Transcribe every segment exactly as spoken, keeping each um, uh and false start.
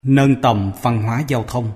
Nâng tầm văn hóa giao thông.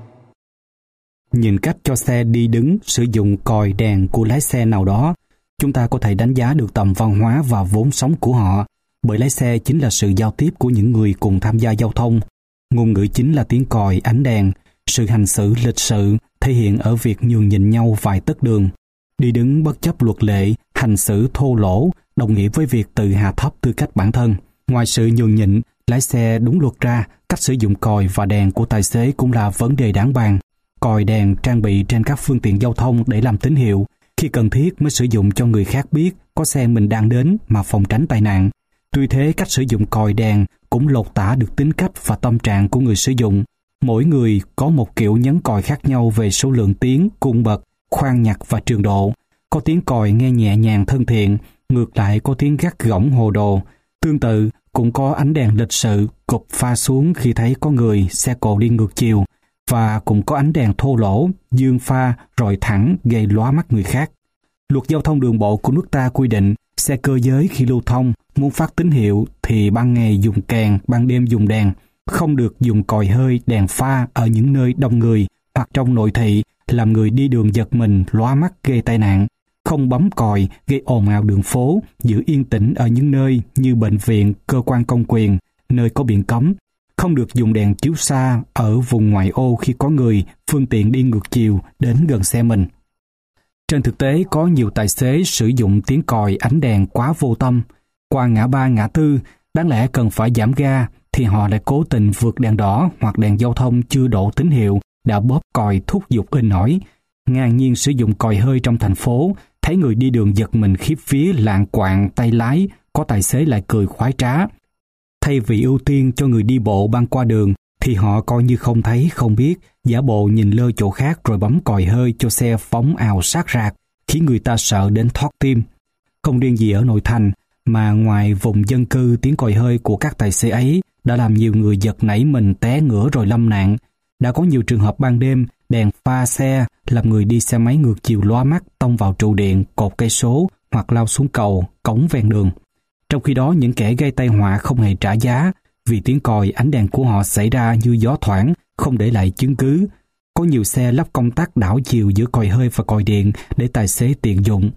Nhìn cách cho xe đi đứng, sử dụng còi đèn của lái xe nào đó, chúng ta có thể đánh giá được tầm văn hóa và vốn sống của họ, bởi lái xe chính là sự giao tiếp của những người cùng tham gia giao thông. Ngôn ngữ chính là tiếng còi, ánh đèn, sự hành xử lịch sự thể hiện ở việc nhường nhịn nhau vài tấc đường. Đi đứng bất chấp luật lệ, hành xử thô lỗ, đồng nghĩa với việc tự hạ thấp tư cách bản thân. Ngoài sự nhường nhịn, lái xe đúng luật ra, cách sử dụng còi và đèn của tài xế cũng là vấn đề đáng bàn. Còi đèn trang bị trên các phương tiện giao thông để làm tín hiệu, khi cần thiết mới sử dụng cho người khác biết có xe mình đang đến mà phòng tránh tai nạn. Tuy thế, cách sử dụng còi đèn cũng lột tả được tính cách và tâm trạng của người sử dụng. Mỗi người có một kiểu nhấn còi khác nhau về số lượng tiếng, cung bậc, khoan nhạc và trường độ. Có tiếng còi nghe nhẹ nhàng thân thiện, ngược lại có tiếng gắt gỏng hồ đồ. Tương tự, cũng có ánh đèn lịch sự, cụp pha xuống khi thấy có người, xe cộ đi ngược chiều, và cũng có ánh đèn thô lỗ, dương pha, rọi thẳng, gây lóa mắt người khác. Luật giao thông đường bộ của nước ta quy định, xe cơ giới khi lưu thông, muốn phát tín hiệu thì ban ngày dùng kèn, ban đêm dùng đèn, không được dùng còi hơi, đèn pha ở những nơi đông người hoặc trong nội thị, làm người đi đường giật mình, lóa mắt gây tai nạn. Không bấm còi gây ồn ào đường phố, giữ yên tĩnh ở những nơi như bệnh viện, cơ quan công quyền, nơi có biển cấm. Không được dùng đèn chiếu xa ở vùng ngoại ô khi có người, phương tiện đi ngược chiều đến gần xe mình. Trên thực tế, có nhiều tài xế sử dụng tiếng còi, ánh đèn quá vô tâm. Qua ngã ba, ngã tư, đáng lẽ cần phải giảm ga, thì họ lại cố tình vượt đèn đỏ hoặc đèn giao thông chưa đổ tín hiệu, đã bóp còi thúc giục inh ỏi. Ngang nhiên sử dụng còi hơi trong thành phố, thấy người đi đường giật mình khiếp vía, lạng quạng tay lái, có tài xế lại cười khoái trá. Thay vì ưu tiên cho người đi bộ băng qua đường, thì họ coi như không thấy không biết, giả bộ nhìn lơ chỗ khác rồi bấm còi hơi cho xe phóng ào sát rạc, khiến người ta sợ đến thoát tim. Không riêng gì ở nội thành, mà ngoài vùng dân cư, tiếng còi hơi của các tài xế ấy đã làm nhiều người giật nảy mình té ngửa rồi lâm nạn. Đã có nhiều trường hợp ban đêm, đèn pha xe làm người đi xe máy ngược chiều lóa mắt, tông vào trụ điện, cột cây số hoặc lao xuống cầu, cống ven đường. Trong khi đó, những kẻ gây tai họa không hề trả giá, vì tiếng còi, ánh đèn của họ xảy ra như gió thoảng, không để lại chứng cứ. Có nhiều xe lắp công tắc đảo chiều giữa còi hơi và còi điện để tài xế tiện dụng.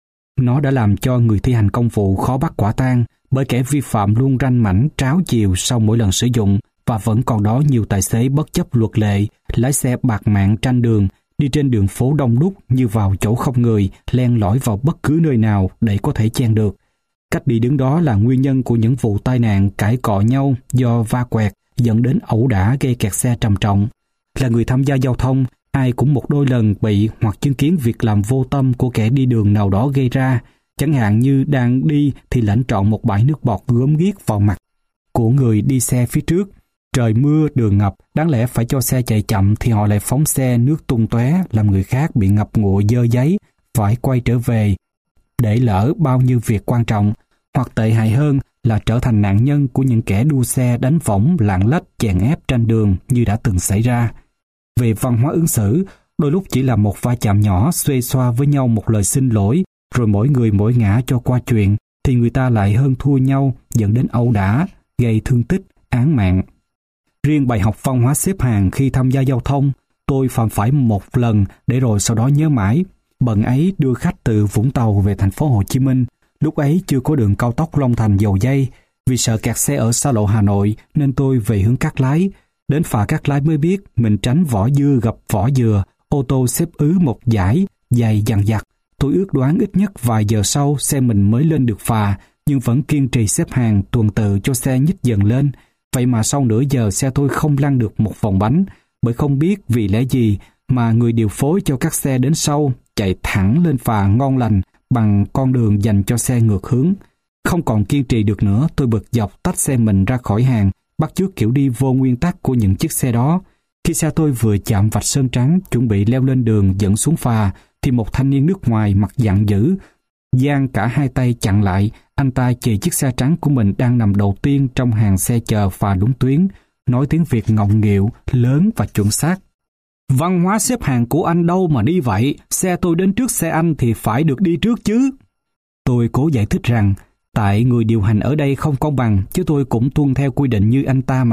Nó đã làm cho người thi hành công vụ khó bắt quả tang, bởi kẻ vi phạm luôn ranh mảnh tráo chiều sau mỗi lần sử dụng, và vẫn còn đó nhiều tài xế bất chấp luật lệ, lái xe bạt mạng tranh đường, đi trên đường phố đông đúc như vào chỗ không người, len lỏi vào bất cứ nơi nào để có thể chen được. Cách đi đứng đó là nguyên nhân của những vụ tai nạn cãi cọ nhau do va quẹt dẫn đến ẩu đả gây kẹt xe trầm trọng. Là người tham gia giao thông, ai cũng một đôi lần bị hoặc chứng kiến việc làm vô tâm của kẻ đi đường nào đó gây ra, chẳng hạn như đang đi thì lãnh trọn một bãi nước bọt gớm ghiếc vào mặt của người đi xe phía trước. Trời mưa, đường ngập, đáng lẽ phải cho xe chạy chậm thì họ lại phóng xe nước tung tóe, làm người khác bị ngập ngụa dơ giấy, phải quay trở về, để lỡ bao nhiêu việc quan trọng, hoặc tệ hại hơn là trở thành nạn nhân của những kẻ đua xe đánh võng, lạng lách, chèn ép tranh đường như đã từng xảy ra. Về văn hóa ứng xử, đôi lúc chỉ là một va chạm nhỏ, xuê xoa với nhau một lời xin lỗi, rồi mỗi người mỗi ngã cho qua chuyện, thì người ta lại hơn thua nhau, dẫn đến ẩu đả, gây thương tích, án mạng. Riêng bài học văn hóa xếp hàng khi tham gia giao thông, tôi phạm phải một lần để rồi sau đó nhớ mãi. Bận ấy đưa khách từ Vũng Tàu về thành phố Hồ Chí Minh, lúc ấy chưa có đường cao tốc Long Thành Dầu Giây. Vì sợ kẹt xe ở xa lộ Hà Nội nên tôi về hướng Cát Lái. Đến phà Cát Lái mới biết mình tránh vỏ dưa gặp vỏ dừa, ô tô xếp ứ một dải, dài dằng dặc. Tôi ước đoán ít nhất vài giờ sau xe mình mới lên được phà, nhưng vẫn kiên trì xếp hàng tuần tự cho xe nhích dần lên. Vậy mà sau nửa giờ xe tôi không lăn được một vòng bánh, bởi không biết vì lẽ gì mà người điều phối cho các xe đến sau chạy thẳng lên phà ngon lành bằng con đường dành cho xe ngược hướng. Không còn kiên trì được nữa, tôi bực dọc tách xe mình ra khỏi hàng, bắt chước kiểu đi vô nguyên tắc của những chiếc xe đó. Khi xe tôi vừa chạm vạch sơn trắng, chuẩn bị leo lên đường dẫn xuống phà, thì một thanh niên nước ngoài mặt dạn dữ, giang cả hai tay chặn lại. Anh ta chỉ chiếc xe trắng của mình đang nằm đầu tiên trong hàng xe chờ phà đúng tuyến, nói tiếng Việt ngọng nghịu, lớn và chuẩn xác. Văn hóa xếp hàng của anh đâu mà đi vậy, xe tôi đến trước xe anh thì phải được đi trước chứ. Tôi cố giải thích rằng, tại người điều hành ở đây không công bằng, chứ tôi cũng tuân theo quy định như anh ta mà.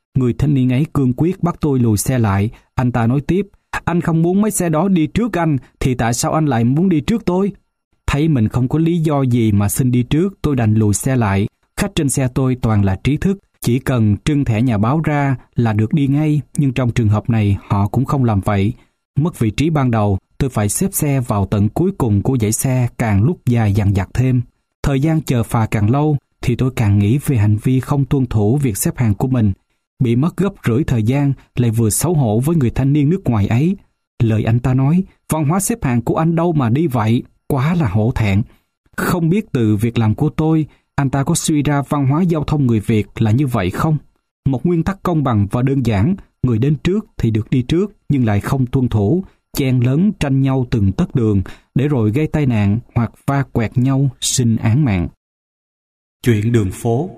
Người thanh niên ấy cương quyết bắt tôi lùi xe lại. Anh ta nói tiếp, anh không muốn mấy xe đó đi trước anh, thì tại sao anh lại muốn đi trước tôi? Thấy mình không có lý do gì mà xin đi trước, tôi đành lùi xe lại. Khách trên xe tôi toàn là trí thức, chỉ cần trưng thẻ nhà báo ra là được đi ngay, nhưng trong trường hợp này họ cũng không làm vậy. Mất vị trí ban đầu, tôi phải xếp xe vào tận cuối cùng của dãy xe, càng lúc dài dằng dặc thêm. Thời gian chờ phà càng lâu, thì tôi càng nghĩ về hành vi không tuân thủ việc xếp hàng của mình. Bị mất gấp rưỡi thời gian, lại vừa xấu hổ với người thanh niên nước ngoài ấy. Lời anh ta nói, văn hóa xếp hàng của anh đâu mà đi vậy, quá là hổ thẹn. Không biết từ việc làm của tôi, anh ta có suy ra văn hóa giao thông người Việt là như vậy không? Một nguyên tắc công bằng và đơn giản, người đến trước thì được đi trước nhưng lại không tuân thủ, chen lấn tranh nhau từng tấc đường để rồi gây tai nạn hoặc va quẹt nhau sinh án mạng. Chuyện đường phố.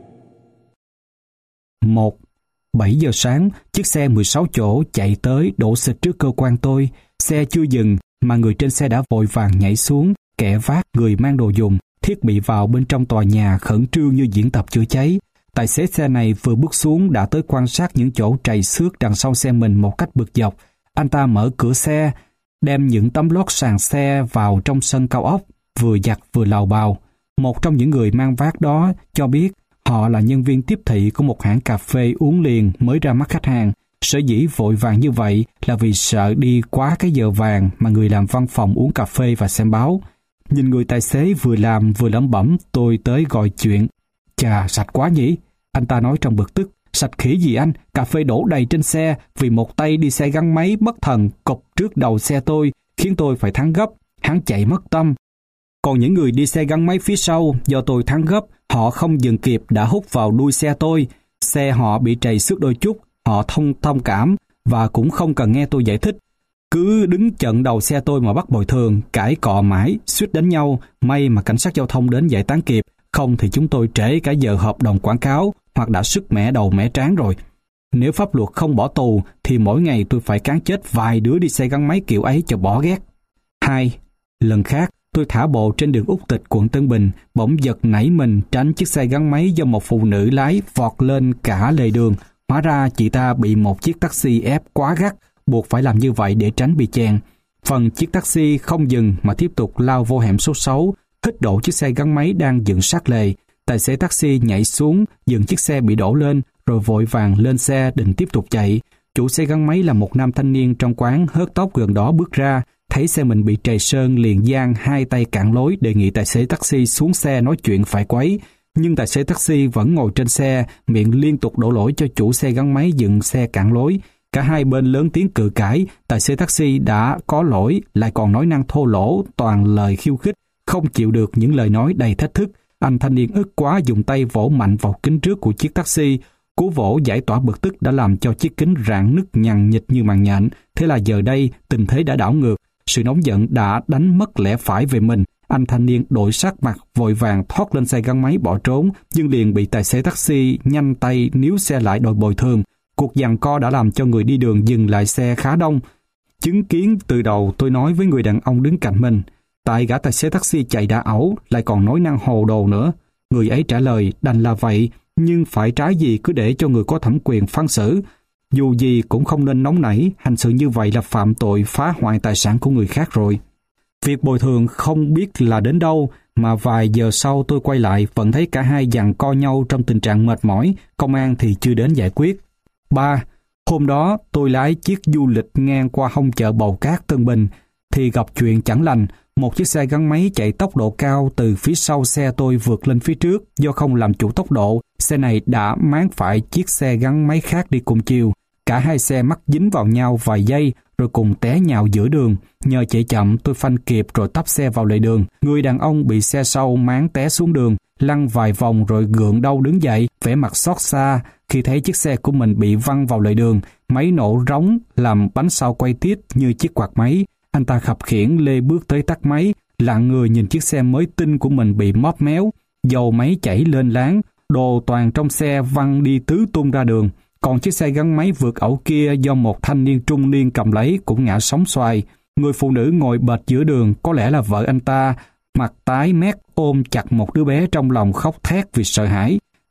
một. bảy giờ sáng, chiếc xe mười sáu chỗ chạy tới đổ xịch trước cơ quan tôi. Xe chưa dừng mà người trên xe đã vội vàng nhảy xuống, kẻ vác người mang đồ dùng, thiết bị vào bên trong tòa nhà khẩn trương như diễn tập chữa cháy. Tài xế xe này vừa bước xuống đã tới quan sát những chỗ trầy xước đằng sau xe mình một cách bực dọc. Anh ta mở cửa xe, đem những tấm lót sàn xe vào trong sân cao ốc, vừa giặt vừa lào bào. Một trong những người mang vác đó cho biết họ là nhân viên tiếp thị của một hãng cà phê uống liền mới ra mắt khách hàng. Sở dĩ vội vàng như vậy là vì sợ đi quá cái giờ vàng mà người làm văn phòng uống cà phê và xem báo. Nhìn người tài xế vừa làm vừa lẩm bẩm, tôi tới gọi chuyện. Chà, sạch quá nhỉ? Anh ta nói trong bực tức. Sạch khỉ gì anh? Cà phê đổ đầy trên xe vì một tay đi xe gắn máy bất thần cụp trước đầu xe tôi, khiến tôi phải thắng gấp. Hắn chạy mất tâm. Còn những người đi xe gắn máy phía sau, do tôi thắng gấp, họ không dừng kịp đã hút vào đuôi xe tôi. Xe họ bị trầy xước đôi chút, họ thông thông cảm và cũng không cần nghe tôi giải thích. Cứ đứng chận đầu xe tôi mà bắt bồi thường, cãi cọ mãi, suýt đánh nhau. May mà cảnh sát giao thông đến giải tán kịp, không thì chúng tôi trễ cả giờ hợp đồng quảng cáo hoặc đã sứt mẻ đầu mẻ trán rồi. Nếu pháp luật không bỏ tù thì mỗi ngày tôi phải cán chết vài đứa đi xe gắn máy kiểu ấy cho bỏ ghét. Hai, lần khác tôi thả bộ trên đường Úc Tịch, quận Tân Bình, bỗng giật nảy mình tránh chiếc xe gắn máy do một phụ nữ lái vọt lên cả lề đường. Hóa ra chị ta bị một chiếc taxi ép quá gắt, buộc phải làm như vậy để tránh bị chèn. Phần chiếc taxi không dừng mà tiếp tục lao vô hẻm số sáu, hít đổ chiếc xe gắn máy đang dựng sát lề. Tài xế taxi nhảy xuống, dừng chiếc xe bị đổ lên, rồi vội vàng lên xe định tiếp tục chạy. Chủ xe gắn máy là một nam thanh niên trong quán hớt tóc gần đó bước ra, thấy xe mình bị trầy sơn liền giang hai tay cản lối đề nghị tài xế taxi xuống xe nói chuyện phải quấy. Nhưng tài xế taxi vẫn ngồi trên xe, miệng liên tục đổ lỗi cho chủ xe gắn máy dừng xe cản lối. Cả hai bên lớn tiếng cự cãi, tài xế taxi đã có lỗi, lại còn nói năng thô lỗ, toàn lời khiêu khích, không chịu được những lời nói đầy thách thức. Anh thanh niên ức quá dùng tay vỗ mạnh vào kính trước của chiếc taxi. Cú vỗ giải tỏa bực tức đã làm cho chiếc kính rạn nứt nhằng nhịch như màn nhện. Thế là giờ đây, tình thế đã đảo ngược. Sự nóng giận đã đánh mất lẽ phải về mình. Anh thanh niên đổi sắc mặt, vội vàng thoát lên xe gắn máy bỏ trốn, nhưng liền bị tài xế taxi nhanh tay níu xe lại đòi bồi thường. Cuộc giằng co đã làm cho người đi đường dừng lại xe khá đông. Chứng kiến từ đầu, tôi nói với người đàn ông đứng cạnh mình, tại gã tài xế taxi chạy đã ẩu, lại còn nói năng hồ đồ nữa. Người ấy trả lời, đành là vậy, nhưng phải trái gì cứ để cho người có thẩm quyền phán xử. Dù gì cũng không nên nóng nảy, hành sự như vậy là phạm tội phá hoại tài sản của người khác rồi. Việc bồi thường không biết là đến đâu, mà vài giờ sau tôi quay lại vẫn thấy cả hai giằng co nhau trong tình trạng mệt mỏi, công an thì chưa đến giải quyết. ba. Hôm đó tôi lái chiếc du lịch ngang qua hông chợ Bầu Cát Tân Bình, thì gặp chuyện chẳng lành. Một chiếc xe gắn máy chạy tốc độ cao từ phía sau xe tôi vượt lên phía trước. Do không làm chủ tốc độ, xe này đã máng phải chiếc xe gắn máy khác đi cùng chiều. Cả hai xe mắc dính vào nhau vài giây rồi cùng té nhào giữa đường. Nhờ chạy chậm tôi phanh kịp rồi tấp xe vào lề đường. Người đàn ông bị xe sau máng té xuống đường, lăn vài vòng rồi gượng đau đứng dậy, vẻ mặt xót xa khi thấy chiếc xe của mình bị văng vào lề đường. Máy nổ rống làm bánh sau quay tít như chiếc quạt máy. Anh ta khập khiễng lê bước tới tắt máy, lặng người nhìn chiếc xe mới tinh của mình bị móp méo, dầu máy chảy lên láng, đồ toàn trong xe văng đi tứ tung ra đường. Còn chiếc xe gắn máy vượt ẩu kia do một thanh niên trung niên cầm lấy cũng ngã sóng xoài. Người phụ nữ ngồi bệt giữa đường, có lẽ là vợ anh ta, mặt tái mét ôm chặt một đứa bé trong lòng khóc thét vì sợ hãi. Thế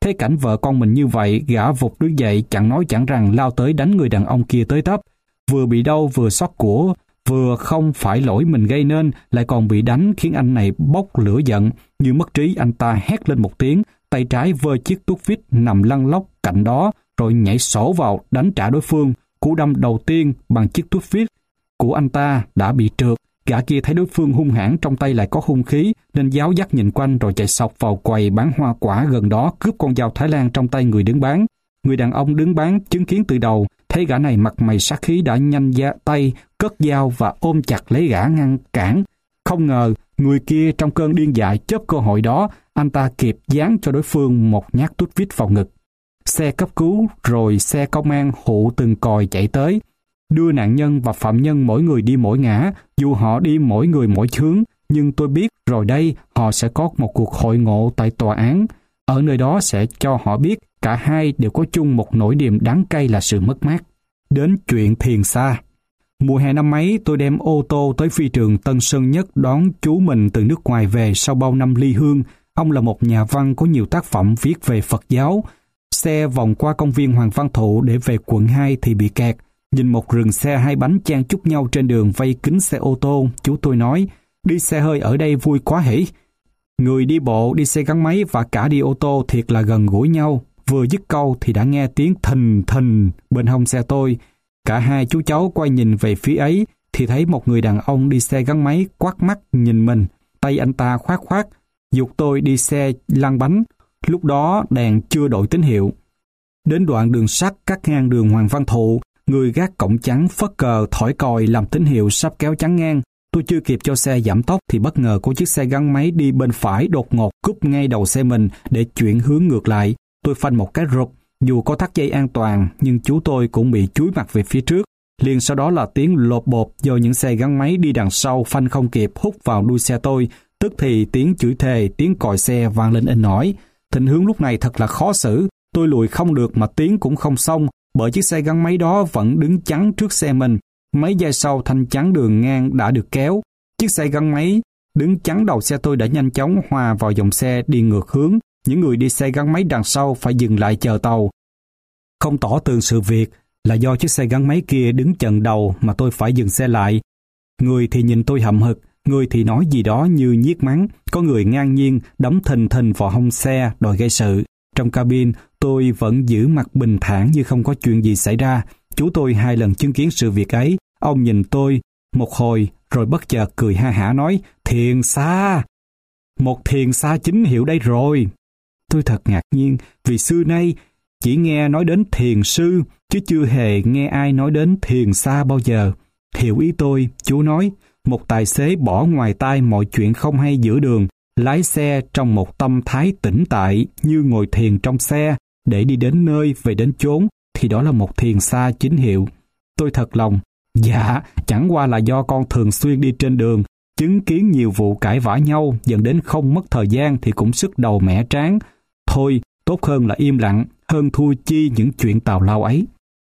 Thấy cảnh vợ con mình như vậy, gã vụt đứng dậy chẳng nói chẳng rằng lao tới đánh người đàn ông kia tới tấp. Vừa bị đau vừa xót của, vừa không phải lỗi mình gây nên, lại còn bị đánh khiến anh này bốc lửa giận. Như mất trí, anh ta hét lên một tiếng, tay trái vơ chiếc tuốt vít nằm lăn lóc cạnh đó, rồi nhảy sổ vào đánh trả đối phương. Cú đâm đầu tiên bằng chiếc tuốt vít của anh ta đã bị trượt. Gã kia thấy đối phương hung hãn, trong tay lại có hung khí, nên giáo giác nhìn quanh rồi chạy sọc vào quầy bán hoa quả gần đó, cướp con dao Thái Lan trong tay người đứng bán. Người đàn ông đứng bán chứng kiến từ đầu, thấy gã này mặt mày sát khí đã nhanh ra tay, cất dao và ôm chặt lấy gã ngăn cản. Không ngờ, người kia trong cơn điên dại chớp cơ hội đó, anh ta kịp giáng cho đối phương một nhát tuốt vít vào ngực. Xe cấp cứu rồi xe công an hụ từng còi chạy tới, đưa nạn nhân và phạm nhân mỗi người đi mỗi ngã, dù họ đi mỗi người mỗi hướng, nhưng tôi biết rồi đây họ sẽ có một cuộc hội ngộ tại tòa án. Ở nơi đó sẽ cho họ biết cả hai đều có chung một nỗi niềm đắng cay là sự mất mát. Đến chuyện Thiền Sa. Mùa hè năm ấy, tôi đem ô tô tới phi trường Tân Sơn Nhất đón chú mình từ nước ngoài về sau bao năm ly hương. Ông là một nhà văn có nhiều tác phẩm viết về Phật giáo. Xe vòng qua công viên Hoàng Văn Thụ để về quận hai thì bị kẹt. Nhìn một rừng xe hai bánh chen chúc nhau trên đường vây kín xe ô tô, chú tôi nói, đi xe hơi ở đây vui quá hỉ. Người đi bộ, đi xe gắn máy và cả đi ô tô thiệt là gần gũi nhau. Vừa dứt câu thì đã nghe tiếng thình thình bên hông xe tôi. Cả hai chú cháu quay nhìn về phía ấy thì thấy một người đàn ông đi xe gắn máy quát mắt nhìn mình. Tay anh ta khoát khoát, giục tôi đi xe lăn bánh. Lúc đó đèn chưa đổi tín hiệu. Đến đoạn đường sắt cắt ngang đường Hoàng Văn Thụ, người gác cổng trắng phất cờ thổi còi làm tín hiệu sắp kéo chắn ngang. Tôi chưa kịp cho xe giảm tốc thì bất ngờ có chiếc xe gắn máy đi bên phải đột ngột cúp ngay đầu xe mình để chuyển hướng ngược lại. Tôi phanh một cái rụt, dù có thắt dây an toàn nhưng chú tôi cũng bị chúi mặt về phía trước. Liền sau đó là tiếng lột bột do những xe gắn máy đi đằng sau phanh không kịp hút vào đuôi xe tôi. Tức thì tiếng chửi thề, tiếng còi xe vang lên inh ỏi. Tình huống lúc này thật là khó xử. Tôi lùi không được mà tiến cũng không xong, bởi chiếc xe gắn máy đó vẫn đứng chắn trước xe mình. Mấy giây sau thanh chắn đường ngang đã được kéo. Chiếc xe gắn máy đứng chắn đầu xe tôi đã nhanh chóng hòa vào dòng xe đi ngược hướng. Những người đi xe gắn máy đằng sau phải dừng lại chờ tàu. Không tỏ tường sự việc là do chiếc xe gắn máy kia đứng chặn đầu mà tôi phải dừng xe lại. Người thì nhìn tôi hậm hực, người thì nói gì đó như nhiếc mắng. Có người ngang nhiên đấm thình thình vào hông xe đòi gây sự. Trong cabin, tôi vẫn giữ mặt bình thản như không có chuyện gì xảy ra. Chú tôi hai lần chứng kiến sự việc ấy. Ông nhìn tôi một hồi rồi bất chợt cười ha hả nói, Thiền Sa, một thiền sa chính hiệu đây rồi. Tôi thật ngạc nhiên vì xưa nay chỉ nghe nói đến thiền sư chứ chưa hề nghe ai nói đến thiền sa bao giờ. Hiểu ý tôi, chú nói, một tài xế bỏ ngoài tai mọi chuyện không hay giữa đường, lái xe trong một tâm thái tĩnh tại như ngồi thiền trong xe để đi đến nơi về đến chốn thì đó là một thiền sa chính hiệu. Tôi thật lòng, dạ, chẳng qua là do con thường xuyên đi trên đường, chứng kiến nhiều vụ cãi vã nhau dẫn đến không mất thời gian thì cũng sức đầu mẻ trán. Thôi, tốt hơn là im lặng, hơn thua chi những chuyện tào lao ấy.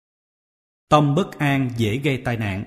Tâm bất an dễ gây tai nạn.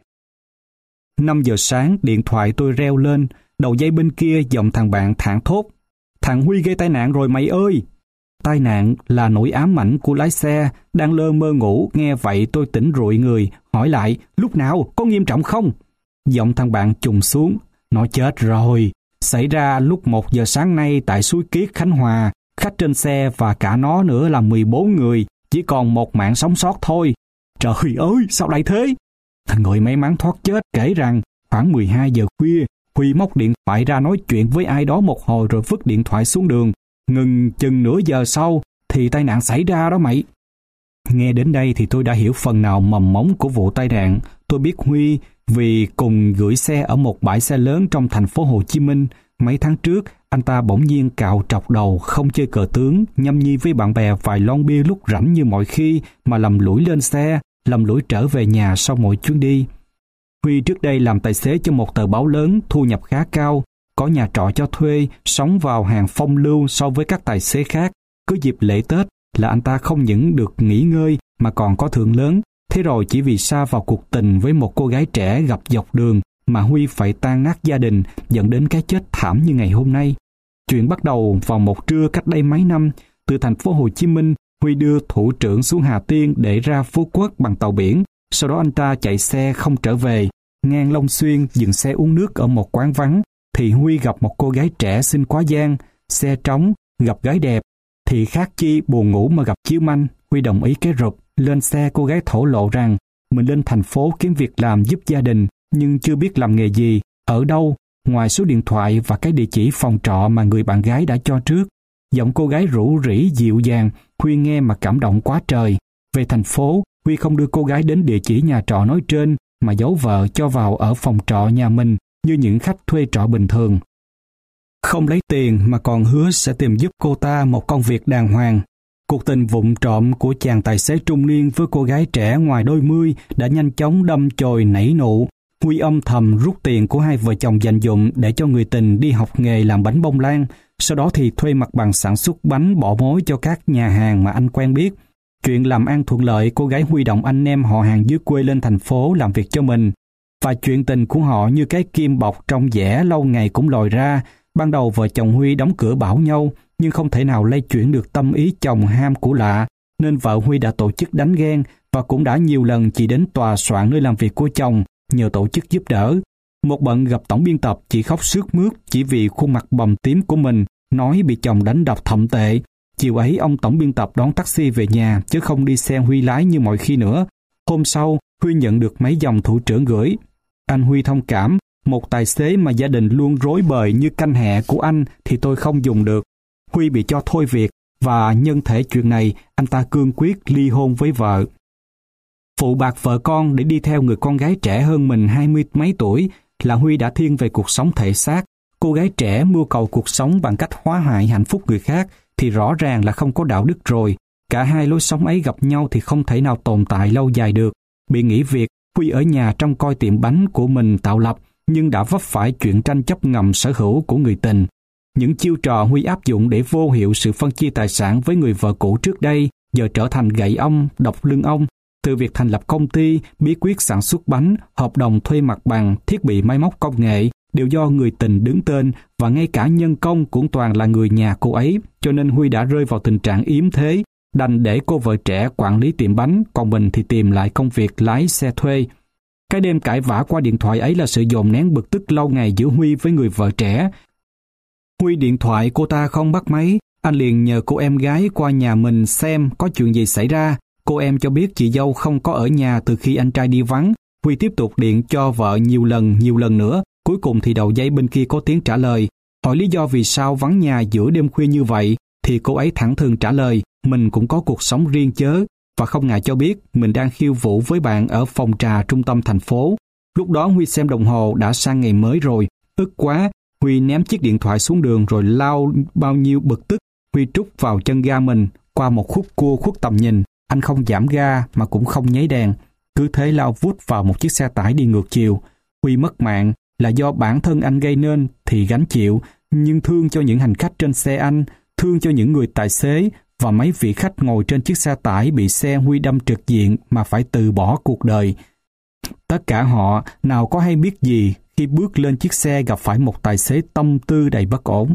năm giờ sáng, điện thoại tôi reo lên, đầu dây bên kia giọng thằng bạn thảng thốt. Thằng Huy gây tai nạn rồi mày ơi! Tai nạn là nỗi ám ảnh của lái xe, đang lơ mơ ngủ, nghe vậy tôi tỉnh rụi người, hỏi lại, lúc nào, có nghiêm trọng không? Giọng thằng bạn trùng xuống, nó chết rồi. Xảy ra lúc một giờ sáng nay tại Suối Kiết, Khánh Hòa, khách trên xe và cả nó nữa là mười bốn người, chỉ còn một mạng sống sót thôi. Trời ơi, sao lại thế? Thằng người may mắn thoát chết kể rằng khoảng mười hai giờ khuya, Huy móc điện thoại ra nói chuyện với ai đó một hồi rồi vứt điện thoại xuống đường. Ngừng chừng nửa giờ sau thì tai nạn xảy ra đó mày. Nghe đến đây thì tôi đã hiểu phần nào mầm mống của vụ tai nạn. Tôi biết Huy vì cùng gửi xe ở một bãi xe lớn trong thành phố Hồ Chí Minh. Mấy tháng trước, anh ta bỗng nhiên cạo trọc đầu, không chơi cờ tướng, nhâm nhi với bạn bè vài lon bia lúc rảnh như mọi khi mà lầm lũi lên xe, lầm lũi trở về nhà sau mỗi chuyến đi. Huy trước đây làm tài xế cho một tờ báo lớn, thu nhập khá cao, có nhà trọ cho thuê, sống vào hàng phong lưu so với các tài xế khác. Cứ dịp lễ Tết là anh ta không những được nghỉ ngơi mà còn có thưởng lớn. Thế rồi chỉ vì sa vào cuộc tình với một cô gái trẻ gặp dọc đường mà Huy phải tan nát gia đình, dẫn đến cái chết thảm như ngày hôm nay. Chuyện bắt đầu vào một trưa cách đây mấy năm. Từ thành phố Hồ Chí Minh, Huy đưa thủ trưởng xuống Hà Tiên để ra Phú Quốc bằng tàu biển. Sau đó anh ta chạy xe không trở về. Ngang Long Xuyên dừng xe uống nước ở một quán vắng, thì Huy gặp một cô gái trẻ xinh quá giang. Xe trống, gặp gái đẹp, thì khác chi buồn ngủ mà gặp chiếu manh. Huy đồng ý cái rụp. Lên xe cô gái thổ lộ rằng mình lên thành phố kiếm việc làm giúp gia đình, nhưng chưa biết làm nghề gì, ở đâu, ngoài số điện thoại và cái địa chỉ phòng trọ mà người bạn gái đã cho trước. Giọng cô gái rủ rỉ dịu dàng, Huy nghe mà cảm động quá trời. Về thành phố, Huy không đưa cô gái đến địa chỉ nhà trọ nói trên, mà giấu vợ cho vào ở phòng trọ nhà mình như những khách thuê trọ bình thường. Không lấy tiền mà còn hứa sẽ tìm giúp cô ta một công việc đàng hoàng. Cuộc tình vụng trộm của chàng tài xế trung niên với cô gái trẻ ngoài đôi mươi đã nhanh chóng đâm chồi nảy nụ. Huy âm thầm rút tiền của hai vợ chồng dành dụm để cho người tình đi học nghề làm bánh bông lan, sau đó thì thuê mặt bằng sản xuất bánh bỏ mối cho các nhà hàng mà anh quen biết. Chuyện làm ăn thuận lợi, cô gái huy động anh em họ hàng dưới quê lên thành phố làm việc cho mình. Và chuyện tình của họ như cái kim bọc trong vẽ lâu ngày cũng lòi ra. Ban đầu vợ chồng Huy đóng cửa bảo nhau, nhưng không thể nào lay chuyển được tâm ý chồng ham của lạ, nên vợ Huy đã tổ chức đánh ghen và cũng đã nhiều lần chị đến tòa soạn nơi làm việc của chồng nhờ tổ chức giúp đỡ. Một bận gặp tổng biên tập, chị khóc sướt mướt chỉ vì khuôn mặt bầm tím của mình, nói bị chồng đánh đập thậm tệ. Chiều ấy ông tổng biên tập đón taxi về nhà chứ không đi xe Huy lái như mọi khi nữa. Hôm sau, Huy nhận được mấy dòng thủ trưởng gửi. Anh Huy thông cảm, một tài xế mà gia đình luôn rối bời như canh hẹ của anh thì tôi không dùng được. Huy bị cho thôi việc và nhân thể chuyện này anh ta cương quyết ly hôn với vợ. Phụ bạc vợ con để đi theo người con gái trẻ hơn mình hai mươi mấy tuổi là Huy đã thiên về cuộc sống thể xác. Cô gái trẻ mưu cầu cuộc sống bằng cách hóa hại hạnh phúc người khác thì rõ ràng là không có đạo đức rồi. Cả hai lối sống ấy gặp nhau thì không thể nào tồn tại lâu dài được. Bị nghỉ việc, Huy ở nhà trông coi tiệm bánh của mình tạo lập, nhưng đã vấp phải chuyện tranh chấp ngầm sở hữu của người tình. Những chiêu trò Huy áp dụng để vô hiệu sự phân chia tài sản với người vợ cũ trước đây giờ trở thành gậy ông, độc lưng ông. Từ việc thành lập công ty, bí quyết sản xuất bánh, hợp đồng thuê mặt bằng, thiết bị máy móc công nghệ đều do người tình đứng tên, và ngay cả nhân công cũng toàn là người nhà cô ấy, cho nên Huy đã rơi vào tình trạng yếm thế, đành để cô vợ trẻ quản lý tiệm bánh, còn mình thì tìm lại công việc lái xe thuê. Cái đêm cãi vã qua điện thoại ấy là sự dồn nén bực tức lâu ngày giữa Huy với người vợ trẻ. Huy điện thoại cô ta không bắt máy, anh liền nhờ cô em gái qua nhà mình xem có chuyện gì xảy ra. Cô em cho biết chị dâu không có ở nhà từ khi anh trai đi vắng. Huy tiếp tục điện cho vợ nhiều lần, nhiều lần nữa. Cuối cùng thì đầu dây bên kia có tiếng trả lời. Hỏi lý do vì sao vắng nhà giữa đêm khuya như vậy, thì cô ấy thẳng thừng trả lời mình cũng có cuộc sống riêng chớ, và không ngại cho biết mình đang khiêu vũ với bạn ở phòng trà trung tâm thành phố. Lúc đó Huy xem đồng hồ đã sang ngày mới rồi. Ức quá, Huy ném chiếc điện thoại xuống đường rồi lao bao nhiêu bực tức. Huy trút vào chân ga mình qua một khúc cua khuất tầm nhìn. Anh không giảm ga mà cũng không nháy đèn, cứ thế lao vút vào một chiếc xe tải đi ngược chiều. Huy mất mạng là do bản thân anh gây nên thì gánh chịu, nhưng thương cho những hành khách trên xe anh, thương cho những người tài xế và mấy vị khách ngồi trên chiếc xe tải bị xe Huy đâm trực diện mà phải từ bỏ cuộc đời. Tất cả họ nào có hay biết gì khi bước lên chiếc xe gặp phải một tài xế tâm tư đầy bất ổn.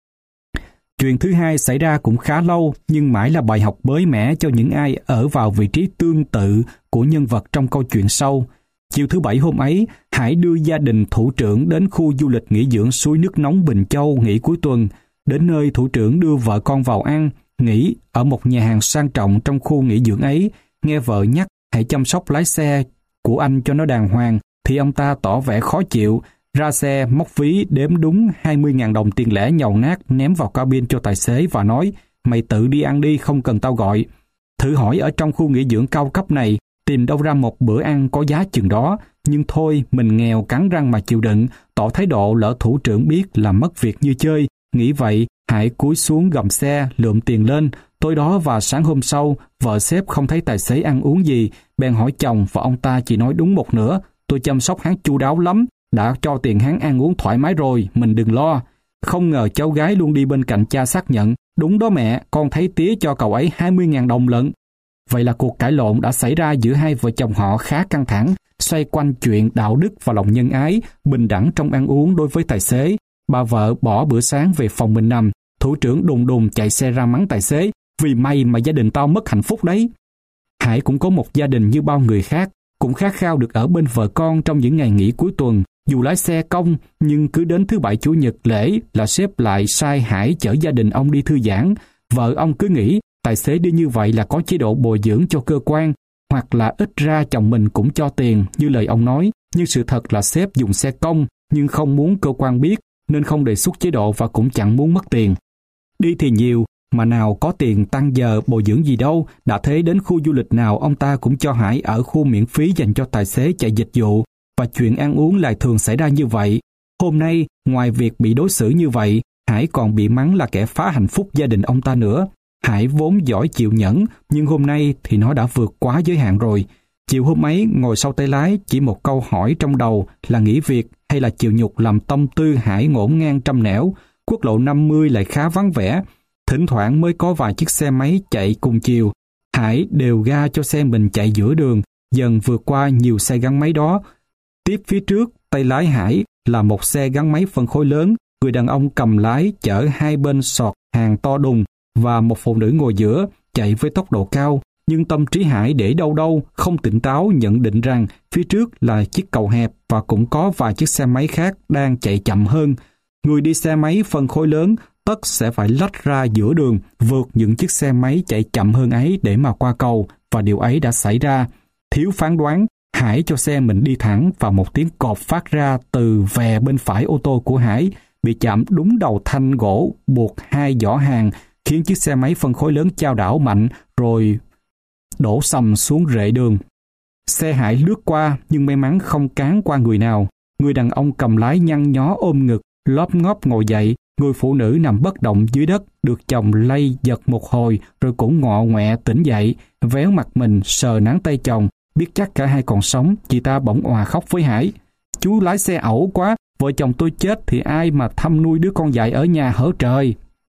Chuyện thứ hai xảy ra cũng khá lâu, nhưng mãi là bài học mới mẻ cho những ai ở vào vị trí tương tự của nhân vật trong câu chuyện sau. Chiều thứ bảy hôm ấy, Hải đưa gia đình thủ trưởng đến khu du lịch nghỉ dưỡng suối nước nóng Bình Châu nghỉ cuối tuần. Đến nơi, thủ trưởng đưa vợ con vào ăn, nghỉ ở một nhà hàng sang trọng trong khu nghỉ dưỡng ấy. Nghe vợ nhắc hãy chăm sóc lái xe của anh cho nó đàng hoàng, thì ông ta tỏ vẻ khó chịu, ra xe móc ví đếm đúng hai mươi nghìn đồng tiền lẻ nhầu nát ném vào cabin cho tài xế và nói mày tự đi ăn đi, không cần tao gọi. Thử hỏi ở trong khu nghỉ dưỡng cao cấp này tìm đâu ra một bữa ăn có giá chừng đó, nhưng thôi mình nghèo cắn răng mà chịu đựng, tỏ thái độ lỡ thủ trưởng biết là mất việc như chơi. Nghĩ vậy, Hải cúi xuống gầm xe lượm tiền lên. Tối đó và sáng hôm sau, vợ sếp không thấy tài xế ăn uống gì, bèn hỏi chồng và ông ta chỉ nói đúng một nửa. Tôi chăm sóc hắn chu đáo lắm, đã cho tiền hắn ăn uống thoải mái rồi, mình đừng lo. Không ngờ cháu gái luôn đi bên cạnh cha xác nhận, đúng đó mẹ, con thấy tía cho cậu ấy hai mươi nghìn đồng lận. Vậy là cuộc cãi lộn đã xảy ra giữa hai vợ chồng họ khá căng thẳng, xoay quanh chuyện đạo đức và lòng nhân ái, bình đẳng trong ăn uống đối với tài xế. Bà vợ bỏ bữa sáng về phòng mình nằm, Thủ trưởng đùng đùng chạy xe ra mắng tài xế, vì mày mà gia đình tao mất hạnh phúc đấy. Hải cũng có một gia đình như bao người khác, cũng khát khao được ở bên vợ con trong những ngày nghỉ cuối tuần. Dù lái xe công, nhưng cứ đến thứ bảy chủ nhật lễ là sếp lại sai Hải chở gia đình ông đi thư giãn. Vợ ông cứ nghĩ tài xế đi như vậy là có chế độ bồi dưỡng cho cơ quan, hoặc là ít ra chồng mình cũng cho tiền như lời ông nói. Nhưng sự thật là sếp dùng xe công nhưng không muốn cơ quan biết, nên không đề xuất chế độ và cũng chẳng muốn mất tiền. Đi thì nhiều, mà nào có tiền tăng giờ bồi dưỡng gì đâu. Đã thế đến khu du lịch nào ông ta cũng cho Hải ở khu miễn phí dành cho tài xế chạy dịch vụ, và chuyện ăn uống lại thường xảy ra như vậy. Hôm nay, ngoài việc bị đối xử như vậy, Hải còn bị mắng là kẻ phá hạnh phúc gia đình ông ta nữa. Hải vốn giỏi chịu nhẫn, nhưng hôm nay thì nó đã vượt quá giới hạn rồi. Chiều hôm ấy, ngồi sau tay lái, chỉ một câu hỏi trong đầu là nghỉ việc hay là chịu nhục làm tâm tư Hải ngổn ngang trăm nẻo. Quốc lộ năm mươi lại khá vắng vẻ, thỉnh thoảng mới có vài chiếc xe máy chạy cùng chiều. Hải đều ga cho xe mình chạy giữa đường, dần vượt qua nhiều xe gắn máy đó. Tiếp phía trước, tay lái Hải là một xe gắn máy phân khối lớn, người đàn ông cầm lái chở hai bên sọt hàng to đùng và một phụ nữ ngồi giữa, chạy với tốc độ cao. Nhưng tâm trí Hải để đâu đâu, không tỉnh táo nhận định rằng phía trước là chiếc cầu hẹp và cũng có vài chiếc xe máy khác đang chạy chậm hơn. Người đi xe máy phân khối lớn tất sẽ phải lách ra giữa đường, vượt những chiếc xe máy chạy chậm hơn ấy để mà qua cầu, và điều ấy đã xảy ra. Thiếu phán đoán, Hải cho xe mình đi thẳng và một tiếng cọp phát ra từ vè bên phải ô tô của Hải, bị chạm đúng đầu thanh gỗ buộc hai giỏ hàng, khiến chiếc xe máy phân khối lớn chao đảo mạnh rồi đổ sầm xuống rệ đường. Xe Hải lướt qua nhưng may mắn không cán qua người nào. Người đàn ông cầm lái nhăn nhó ôm ngực, lóp ngóp ngồi dậy. Người phụ nữ nằm bất động dưới đất, được chồng lay giật một hồi rồi cũng ngọ ngoẹ tỉnh dậy, véo mặt mình sờ nắng tay chồng. Biết chắc cả hai còn sống, chị ta bỗng òa khóc với Hải. Chú lái xe ẩu quá, vợ chồng tôi chết thì ai mà thăm nuôi đứa con dại ở nhà hở trời.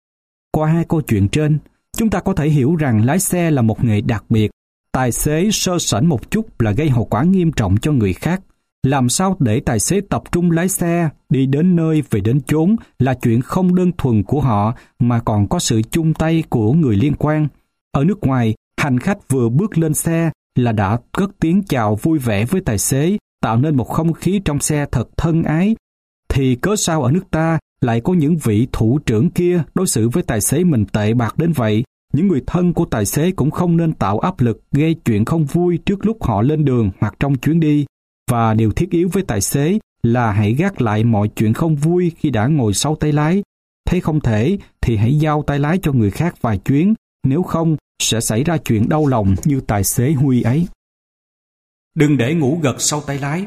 Qua hai câu chuyện trên, chúng ta có thể hiểu rằng lái xe là một nghề đặc biệt. Tài xế sơ sẩy một chút là gây hậu quả nghiêm trọng cho người khác. Làm sao để tài xế tập trung lái xe, đi đến nơi về đến chốn là chuyện không đơn thuần của họ mà còn có sự chung tay của người liên quan. Ở nước ngoài, hành khách vừa bước lên xe là đã cất tiếng chào vui vẻ với tài xế, tạo nên một không khí trong xe thật thân ái. Thì cớ sao ở nước ta lại có những vị thủ trưởng kia đối xử với tài xế mình tệ bạc đến vậy? Những người thân của tài xế cũng không nên tạo áp lực gây chuyện không vui trước lúc họ lên đường hoặc trong chuyến đi. Và điều thiết yếu với tài xế là hãy gác lại mọi chuyện không vui khi đã ngồi sau tay lái. Thấy không thể thì hãy giao tay lái cho người khác vài chuyến, nếu không sẽ xảy ra chuyện đau lòng như tài xế Huy ấy. Đừng để ngủ gật sau tay lái.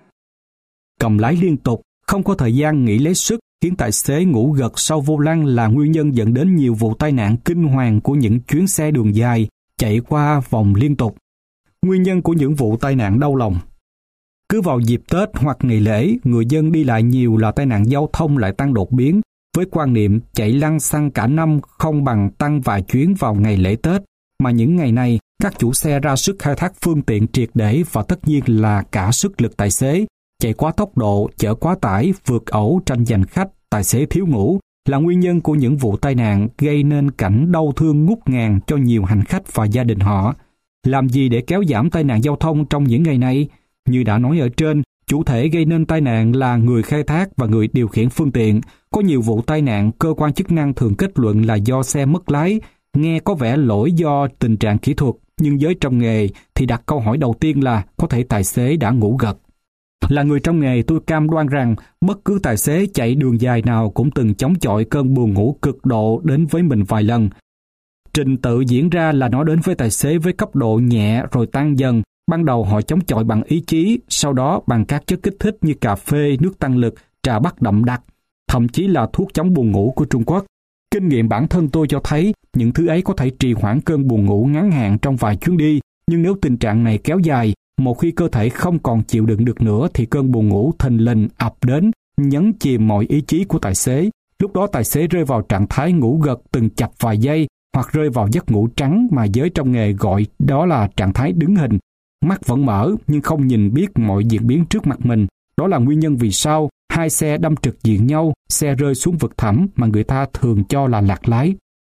Cầm lái liên tục, không có thời gian nghỉ lấy sức, khiến tài xế ngủ gật sau vô lăng là nguyên nhân dẫn đến nhiều vụ tai nạn kinh hoàng của những chuyến xe đường dài chạy qua vòng liên tục. Nguyên nhân của những vụ tai nạn đau lòng. Cứ vào dịp Tết hoặc ngày lễ, người dân đi lại nhiều là tai nạn giao thông lại tăng đột biến, với quan niệm chạy lăng xăng cả năm không bằng tăng vài chuyến vào ngày lễ Tết. Mà những ngày này, các chủ xe ra sức khai thác phương tiện triệt để và tất nhiên là cả sức lực tài xế. Chạy quá tốc độ, chở quá tải, vượt ẩu tranh giành khách, tài xế thiếu ngủ là nguyên nhân của những vụ tai nạn gây nên cảnh đau thương ngút ngàn cho nhiều hành khách và gia đình họ. Làm gì để kéo giảm tai nạn giao thông trong những ngày này? Như đã nói ở trên, chủ thể gây nên tai nạn là người khai thác và người điều khiển phương tiện. Có nhiều vụ tai nạn, cơ quan chức năng thường kết luận là do xe mất lái, nghe có vẻ lỗi do tình trạng kỹ thuật, nhưng giới trong nghề thì đặt câu hỏi đầu tiên là có thể tài xế đã ngủ gật. Là người trong nghề, tôi cam đoan rằng bất cứ tài xế chạy đường dài nào cũng từng chống chọi cơn buồn ngủ cực độ đến với mình vài lần. Trình tự diễn ra là nó đến với tài xế với cấp độ nhẹ rồi tăng dần. Ban đầu họ chống chọi bằng ý chí, sau đó bằng các chất kích thích như cà phê, nước tăng lực, trà bắc đậm đặc, thậm chí là thuốc chống buồn ngủ của Trung Quốc. Kinh nghiệm bản thân tôi cho thấy những thứ ấy có thể trì hoãn cơn buồn ngủ ngắn hạn trong vài chuyến đi, nhưng nếu tình trạng này kéo dài, một khi cơ thể không còn chịu đựng được nữa thì cơn buồn ngủ thình lình ập đến, nhấn chìm mọi ý chí của tài xế. Lúc đó tài xế rơi vào trạng thái ngủ gật từng chập vài giây hoặc rơi vào giấc ngủ trắng mà giới trong nghề gọi đó là trạng thái đứng hình. Mắt vẫn mở nhưng không nhìn biết mọi diễn biến trước mặt mình. Đó là nguyên nhân vì sao Hai xe đâm trực diện nhau, xe rơi xuống vực thẳm mà người ta thường cho là lạc lái.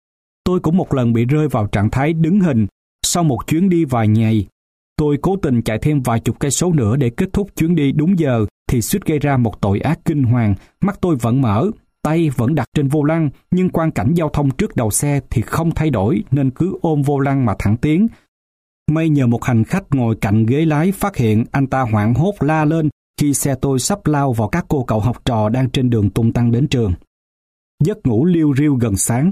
Tôi cũng một lần bị rơi vào trạng thái đứng hình. Sau một chuyến đi vài ngày, tôi cố tình chạy thêm vài chục cây số nữa để kết thúc chuyến đi đúng giờ thì suýt gây ra một tội ác kinh hoàng. Mắt tôi vẫn mở, tay vẫn đặt trên vô lăng, nhưng quang cảnh giao thông trước đầu xe thì không thay đổi nên cứ ôm vô lăng mà thẳng tiến. May nhờ một hành khách ngồi cạnh ghế lái phát hiện, anh ta hoảng hốt la lên khi xe tôi sắp lao vào các cô cậu học trò đang trên đường tung tăng đến trường. Giấc ngủ liu riu gần sáng.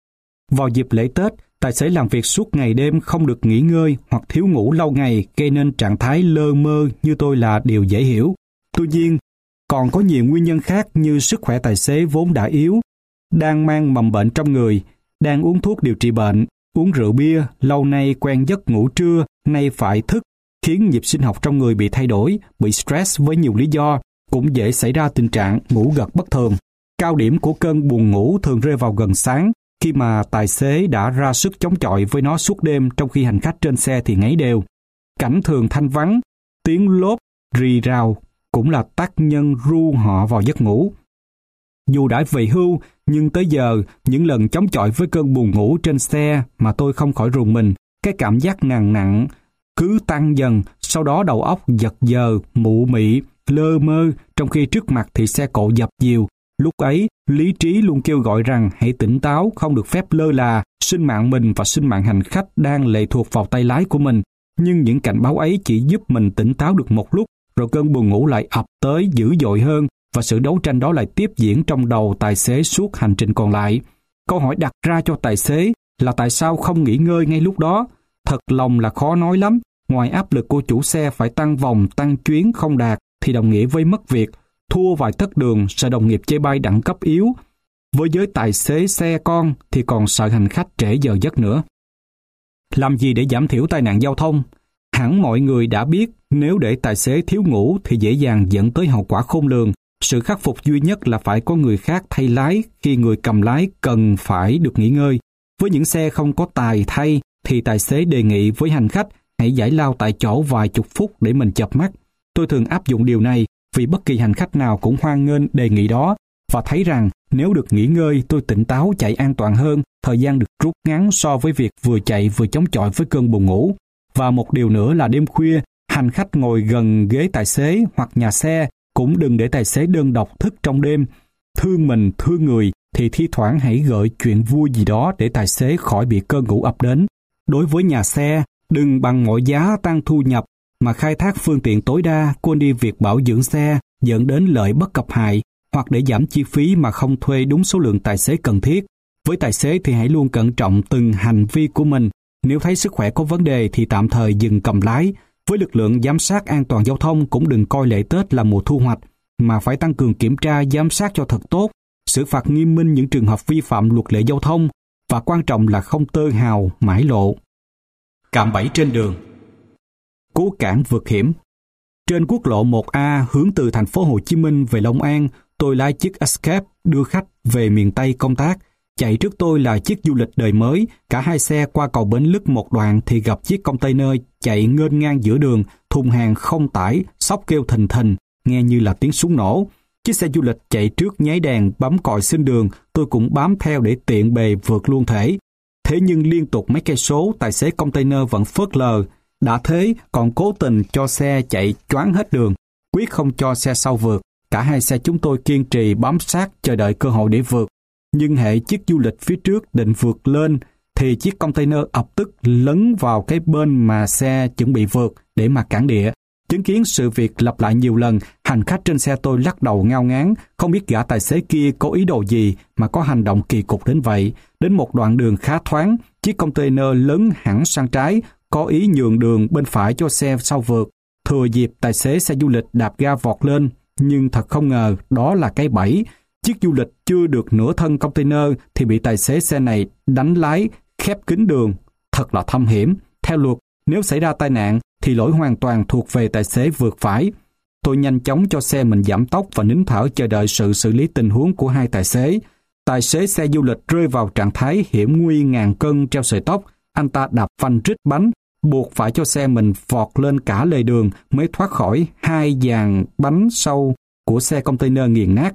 Vào dịp lễ Tết, tài xế làm việc suốt ngày đêm không được nghỉ ngơi hoặc thiếu ngủ lâu ngày gây nên trạng thái lơ mơ như tôi là điều dễ hiểu. Tuy nhiên, còn có nhiều nguyên nhân khác như sức khỏe tài xế vốn đã yếu, đang mang mầm bệnh trong người, đang uống thuốc điều trị bệnh, uống rượu bia, lâu nay quen giấc ngủ trưa, nay phải thức, khiến nhịp sinh học trong người bị thay đổi, bị stress với nhiều lý do, cũng dễ xảy ra tình trạng ngủ gật bất thường. Cao điểm của cơn buồn ngủ thường rơi vào gần sáng, khi mà tài xế đã ra sức chống chọi với nó suốt đêm trong khi hành khách trên xe thì ngáy đều. Cảnh thường thanh vắng, tiếng lốp, rì rào cũng là tác nhân ru họ vào giấc ngủ. Dù đã về hưu, nhưng tới giờ, những lần chống chọi với cơn buồn ngủ trên xe mà tôi không khỏi rùng mình, cái cảm giác nặng nặng cứ tăng dần, sau đó đầu óc giật giờ, mụ mị, lơ mơ, trong khi trước mặt thì xe cộ dập dìu. Lúc ấy, lý trí luôn kêu gọi rằng hãy tỉnh táo, không được phép lơ là, sinh mạng mình và sinh mạng hành khách đang lệ thuộc vào tay lái của mình. Nhưng những cảnh báo ấy chỉ giúp mình tỉnh táo được một lúc, rồi cơn buồn ngủ lại ập tới dữ dội hơn và sự đấu tranh đó lại tiếp diễn trong đầu tài xế suốt hành trình còn lại. Câu hỏi đặt ra cho tài xế là tại sao không nghỉ ngơi ngay lúc đó? Thật lòng là khó nói lắm. Ngoài áp lực của chủ xe phải tăng vòng, tăng chuyến không đạt thì đồng nghĩa với mất việc, thua vài tấc đường sẽ đồng nghiệp chê bai đẳng cấp yếu. Với giới tài xế xe con thì còn sợ hành khách trễ giờ giấc nữa. Làm gì để giảm thiểu tai nạn giao thông? Hẳn mọi người đã biết nếu để tài xế thiếu ngủ thì dễ dàng dẫn tới hậu quả khôn lường. Sự khắc phục duy nhất là phải có người khác thay lái khi người cầm lái cần phải được nghỉ ngơi. Với những xe không có tài thay thì tài xế đề nghị với hành khách hãy giải lao tại chỗ vài chục phút để mình chợp mắt. Tôi thường áp dụng điều này vì bất kỳ hành khách nào cũng hoan nghênh đề nghị đó và thấy rằng nếu được nghỉ ngơi tôi tỉnh táo chạy an toàn hơn, thời gian được rút ngắn so với việc vừa chạy vừa chống chọi với cơn buồn ngủ. Và một điều nữa là đêm khuya, hành khách ngồi gần ghế tài xế hoặc nhà xe cũng đừng để tài xế đơn độc thức trong đêm. Thương mình, thương người thì thi thoảng hãy gợi chuyện vui gì đó để tài xế khỏi bị cơn ngủ ập đến. Đối với nhà xe, đừng bằng mọi giá tăng thu nhập mà khai thác phương tiện tối đa, quên đi việc bảo dưỡng xe dẫn đến lợi bất cập hại, hoặc để giảm chi phí mà không thuê đúng số lượng tài xế cần thiết. Với tài xế thì hãy luôn cẩn trọng từng hành vi của mình. Nếu thấy sức khỏe có vấn đề thì tạm thời dừng cầm lái. Với lực lượng giám sát an toàn giao thông cũng đừng coi lễ Tết là mùa thu hoạch, mà phải tăng cường kiểm tra giám sát cho thật tốt, xử phạt nghiêm minh những trường hợp vi phạm luật lệ giao thông và quan trọng là không tơ hào mãi lộ. Cạm bẫy trên đường. Cố cản vượt hiểm. Trên quốc lộ một A hướng từ thành phố Hồ Chí Minh về Long An, tôi lái chiếc Escape đưa khách về miền Tây công tác. Chạy trước tôi là chiếc du lịch đời mới, cả hai xe qua cầu Bến Lức một đoạn thì gặp chiếc container chạy nghênh ngang giữa đường, thùng hàng không tải, xóc kêu thình thình, nghe như là tiếng súng nổ. Chiếc xe du lịch chạy trước nháy đèn, bấm còi xin đường, tôi cũng bám theo để tiện bề vượt luôn thể. Thế nhưng liên tục mấy cây số, tài xế container vẫn phớt lờ. Đã thế, còn cố tình cho xe chạy choáng hết đường, quyết không cho xe sau vượt. Cả hai xe chúng tôi kiên trì bám sát chờ đợi cơ hội để vượt. Nhưng hệ chiếc du lịch phía trước định vượt lên thì chiếc container ập tức lấn vào cái bên mà xe chuẩn bị vượt để mà cản địa. Chứng kiến sự việc lặp lại nhiều lần, hành khách trên xe tôi lắc đầu ngao ngán, không biết gã tài xế kia có ý đồ gì mà có hành động kỳ cục đến vậy. Đến một đoạn đường khá thoáng, chiếc container lấn hẳn sang trái, có ý nhường đường bên phải cho xe sau vượt. Thừa dịp tài xế xe du lịch đạp ga vọt lên, nhưng thật không ngờ đó là cái bẫy. Chiếc du lịch chưa được nửa thân container thì bị tài xế xe này đánh lái khép kín đường. Thật là thâm hiểm. Theo luật, nếu xảy ra tai nạn thì lỗi hoàn toàn thuộc về tài xế vượt phải. Tôi nhanh chóng cho xe mình giảm tốc và nín thở chờ đợi sự xử lý tình huống của hai tài xế. Tài xế xe du lịch rơi vào trạng thái hiểm nguy ngàn cân treo sợi tóc. Anh ta đạp phanh rít bánh, buộc phải cho xe mình vọt lên cả lề đường mới thoát khỏi hai dàn bánh sau của xe container nghiền nát.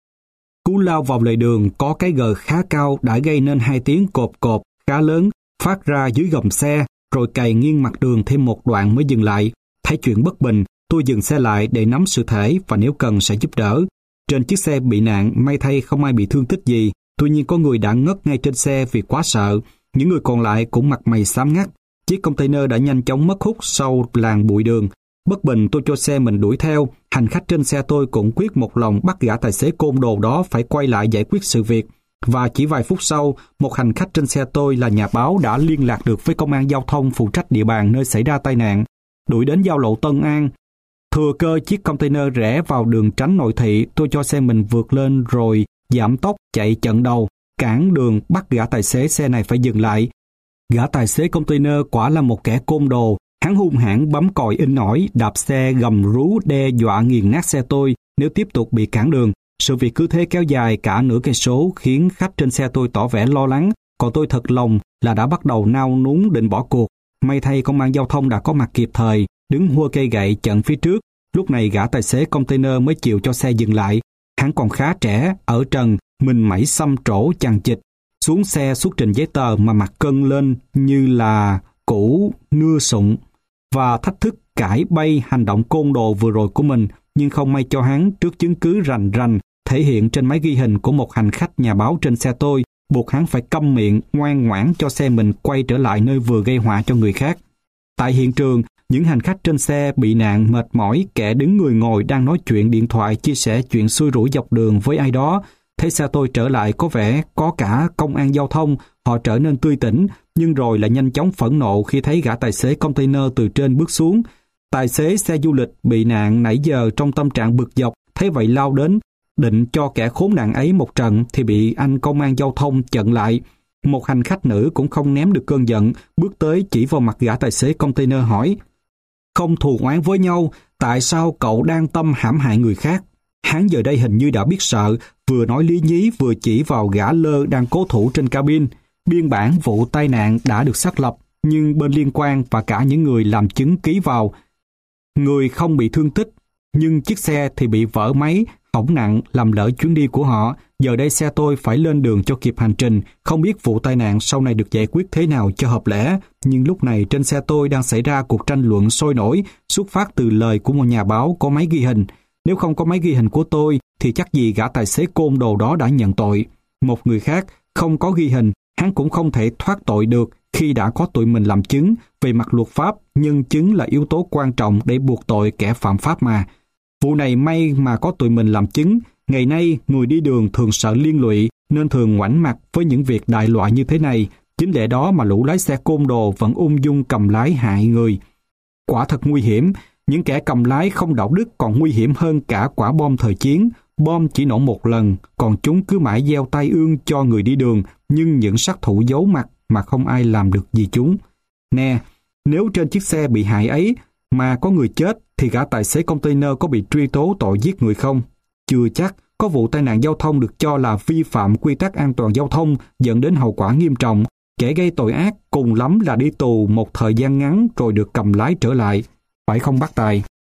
Cú lao vào lề đường có cái gờ khá cao đã gây nên hai tiếng cộp cộp khá lớn phát ra dưới gầm xe, rồi cày nghiêng mặt đường thêm một đoạn mới dừng lại. Thấy chuyện bất bình, tôi dừng xe lại để nắm sự thể và nếu cần sẽ giúp đỡ. Trên chiếc xe bị nạn, may thay không ai bị thương tích gì, tuy nhiên có người đã ngất ngay trên xe vì quá sợ. Những người còn lại cũng mặt mày xám ngắt. Chiếc container đã nhanh chóng mất hút sau làn bụi đường. Bất bình tôi cho xe mình đuổi theo. Hành khách trên xe tôi cũng quyết một lòng bắt gã tài xế côn đồ đó phải quay lại giải quyết sự việc. Và chỉ vài phút sau, một hành khách trên xe tôi là nhà báo đã liên lạc được với công an giao thông phụ trách địa bàn nơi xảy ra tai nạn. Đuổi đến giao lộ Tân An. Thừa cơ chiếc container rẽ vào đường tránh nội thị, tôi cho xe mình vượt lên rồi giảm tốc chạy chận đầu, cản đường bắt gã tài xế xe này phải dừng lại. Gã tài xế container quả là một kẻ côn đồ. Hắn hung hãn bấm còi inh ỏi, đạp xe gầm rú đe dọa nghiền nát xe tôi nếu tiếp tục bị cản đường. Sự việc cứ thế kéo dài cả nửa cây số khiến khách trên xe tôi tỏ vẻ lo lắng, còn tôi thật lòng là đã bắt đầu nao núng định bỏ cuộc. May thay công an giao thông đã có mặt kịp thời, đứng hua cây gậy chặn phía trước. Lúc này gã tài xế container mới chịu cho xe dừng lại. Hắn còn khá trẻ, ở trần, mình mẩy xăm trổ chằng chịt. Xuống xe xuất trình giấy tờ mà mặt cân lên như là củ nưa sụng và thách thức cãi bay hành động côn đồ vừa rồi của mình, nhưng không may cho hắn trước chứng cứ rành rành thể hiện trên máy ghi hình của một hành khách nhà báo trên xe tôi, buộc hắn phải câm miệng, ngoan ngoãn cho xe mình quay trở lại nơi vừa gây họa cho người khác. Tại hiện trường, những hành khách trên xe bị nạn mệt mỏi, kẻ đứng người ngồi đang nói chuyện điện thoại chia sẻ chuyện xui rủi dọc đường với ai đó. Thấy xe tôi trở lại có vẻ có cả công an giao thông, họ trở nên tươi tỉnh, nhưng rồi lại nhanh chóng phẫn nộ khi thấy gã tài xế container từ trên bước xuống. Tài xế xe du lịch bị nạn nãy giờ trong tâm trạng bực dọc, thấy vậy lao đến, định cho kẻ khốn nạn ấy một trận thì bị anh công an giao thông chặn lại. Một hành khách nữ cũng không ném được cơn giận, bước tới chỉ vào mặt gã tài xế container hỏi: "Không thù oán với nhau, tại sao cậu đang tâm hãm hại người khác?" Hắn giờ đây hình như đã biết sợ, vừa nói lý nhí vừa chỉ vào gã lơ đang cố thủ trên cabin. Biên bản vụ tai nạn đã được xác lập, nhưng bên liên quan và cả những người làm chứng ký vào. Người không bị thương tích, nhưng chiếc xe thì bị vỡ máy, hỏng nặng, làm lỡ chuyến đi của họ. Giờ đây xe tôi phải lên đường cho kịp hành trình, không biết vụ tai nạn sau này được giải quyết thế nào cho hợp lẽ. Nhưng lúc này trên xe tôi đang xảy ra cuộc tranh luận sôi nổi, xuất phát từ lời của một nhà báo có máy ghi hình. Nếu không có máy ghi hình của tôi, thì chắc gì gã tài xế côn đồ đó đã nhận tội. Một người khác, không có ghi hình, hắn cũng không thể thoát tội được khi đã có tụi mình làm chứng. Về mặt luật pháp, nhân chứng là yếu tố quan trọng để buộc tội kẻ phạm pháp mà. Vụ này may mà có tụi mình làm chứng. Ngày nay, người đi đường thường sợ liên lụy, nên thường ngoảnh mặt với những việc đại loại như thế này. Chính lẽ đó mà lũ lái xe côn đồ vẫn ung dung cầm lái hại người. Quả thật nguy hiểm. Những kẻ cầm lái không đạo đức còn nguy hiểm hơn cả quả bom thời chiến. Bom chỉ nổ một lần, còn chúng cứ mãi gieo tai ương cho người đi đường, nhưng những sát thủ giấu mặt mà không ai làm được gì chúng. Nè, nếu trên chiếc xe bị hại ấy mà có người chết, thì gã tài xế container có bị truy tố tội giết người không? Chưa chắc. Có vụ tai nạn giao thông được cho là vi phạm quy tắc an toàn giao thông dẫn đến hậu quả nghiêm trọng. Kẻ gây tội ác cùng lắm là đi tù một thời gian ngắn rồi được cầm lái trở lại. Phải không bác Tài?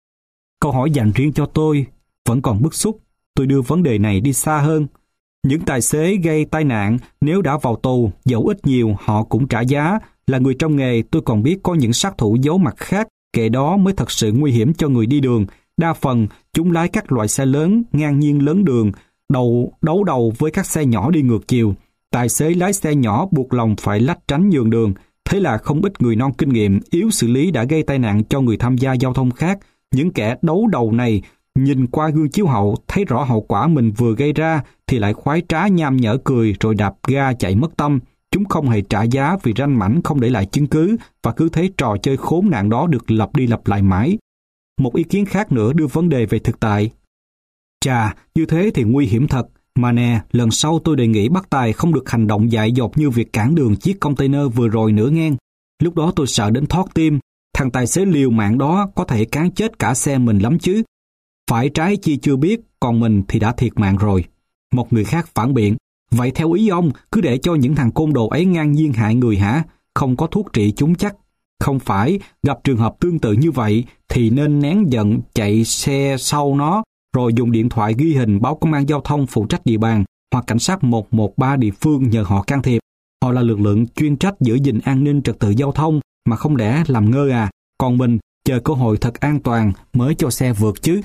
Câu hỏi dành riêng cho tôi vẫn còn bức xúc. Tôi đưa vấn đề này đi xa hơn. Những tài xế gây tai nạn nếu đã vào tù, dẫu ít nhiều họ cũng trả giá. Là người trong nghề, tôi còn biết có những sát thủ giấu mặt khác, kẻ đó mới thật sự nguy hiểm cho người đi đường. Đa phần, chúng lái các loại xe lớn, ngang nhiên lớn đường, đầu đấu đầu với các xe nhỏ đi ngược chiều. Tài xế lái xe nhỏ buộc lòng phải lách tránh nhường đường. Thế là không ít người non kinh nghiệm, yếu xử lý đã gây tai nạn cho người tham gia giao thông khác. Những kẻ đấu đầu này nhìn qua gương chiếu hậu, thấy rõ hậu quả mình vừa gây ra thì lại khoái trá nham nhở cười rồi đạp ga chạy mất tâm. Chúng không hề trả giá vì ranh mãnh không để lại chứng cứ và cứ thấy trò chơi khốn nạn đó được lặp đi lặp lại mãi. Một ý kiến khác nữa đưa vấn đề về thực tại. Chà, như thế thì nguy hiểm thật. Mà nè, lần sau tôi đề nghị bác Tài không được hành động dại dột như việc cản đường chiếc container vừa rồi nữa nghe. Lúc đó tôi sợ đến thót tim. Thằng tài xế liều mạng đó có thể cán chết cả xe mình lắm chứ. Phải trái chi chưa biết, còn mình thì đã thiệt mạng rồi. Một người khác phản biện. Vậy theo ý ông, cứ để cho những thằng côn đồ ấy ngang nhiên hại người hả? Không có thuốc trị chúng chắc. Không phải, gặp trường hợp tương tự như vậy thì nên nén giận chạy xe sau nó, rồi dùng điện thoại ghi hình báo công an giao thông phụ trách địa bàn hoặc cảnh sát một một ba địa phương nhờ họ can thiệp. Họ là lực lượng chuyên trách giữ gìn an ninh trật tự giao thông mà không lẽ làm ngơ à, còn mình chờ cơ hội thật an toàn mới cho xe vượt chứ.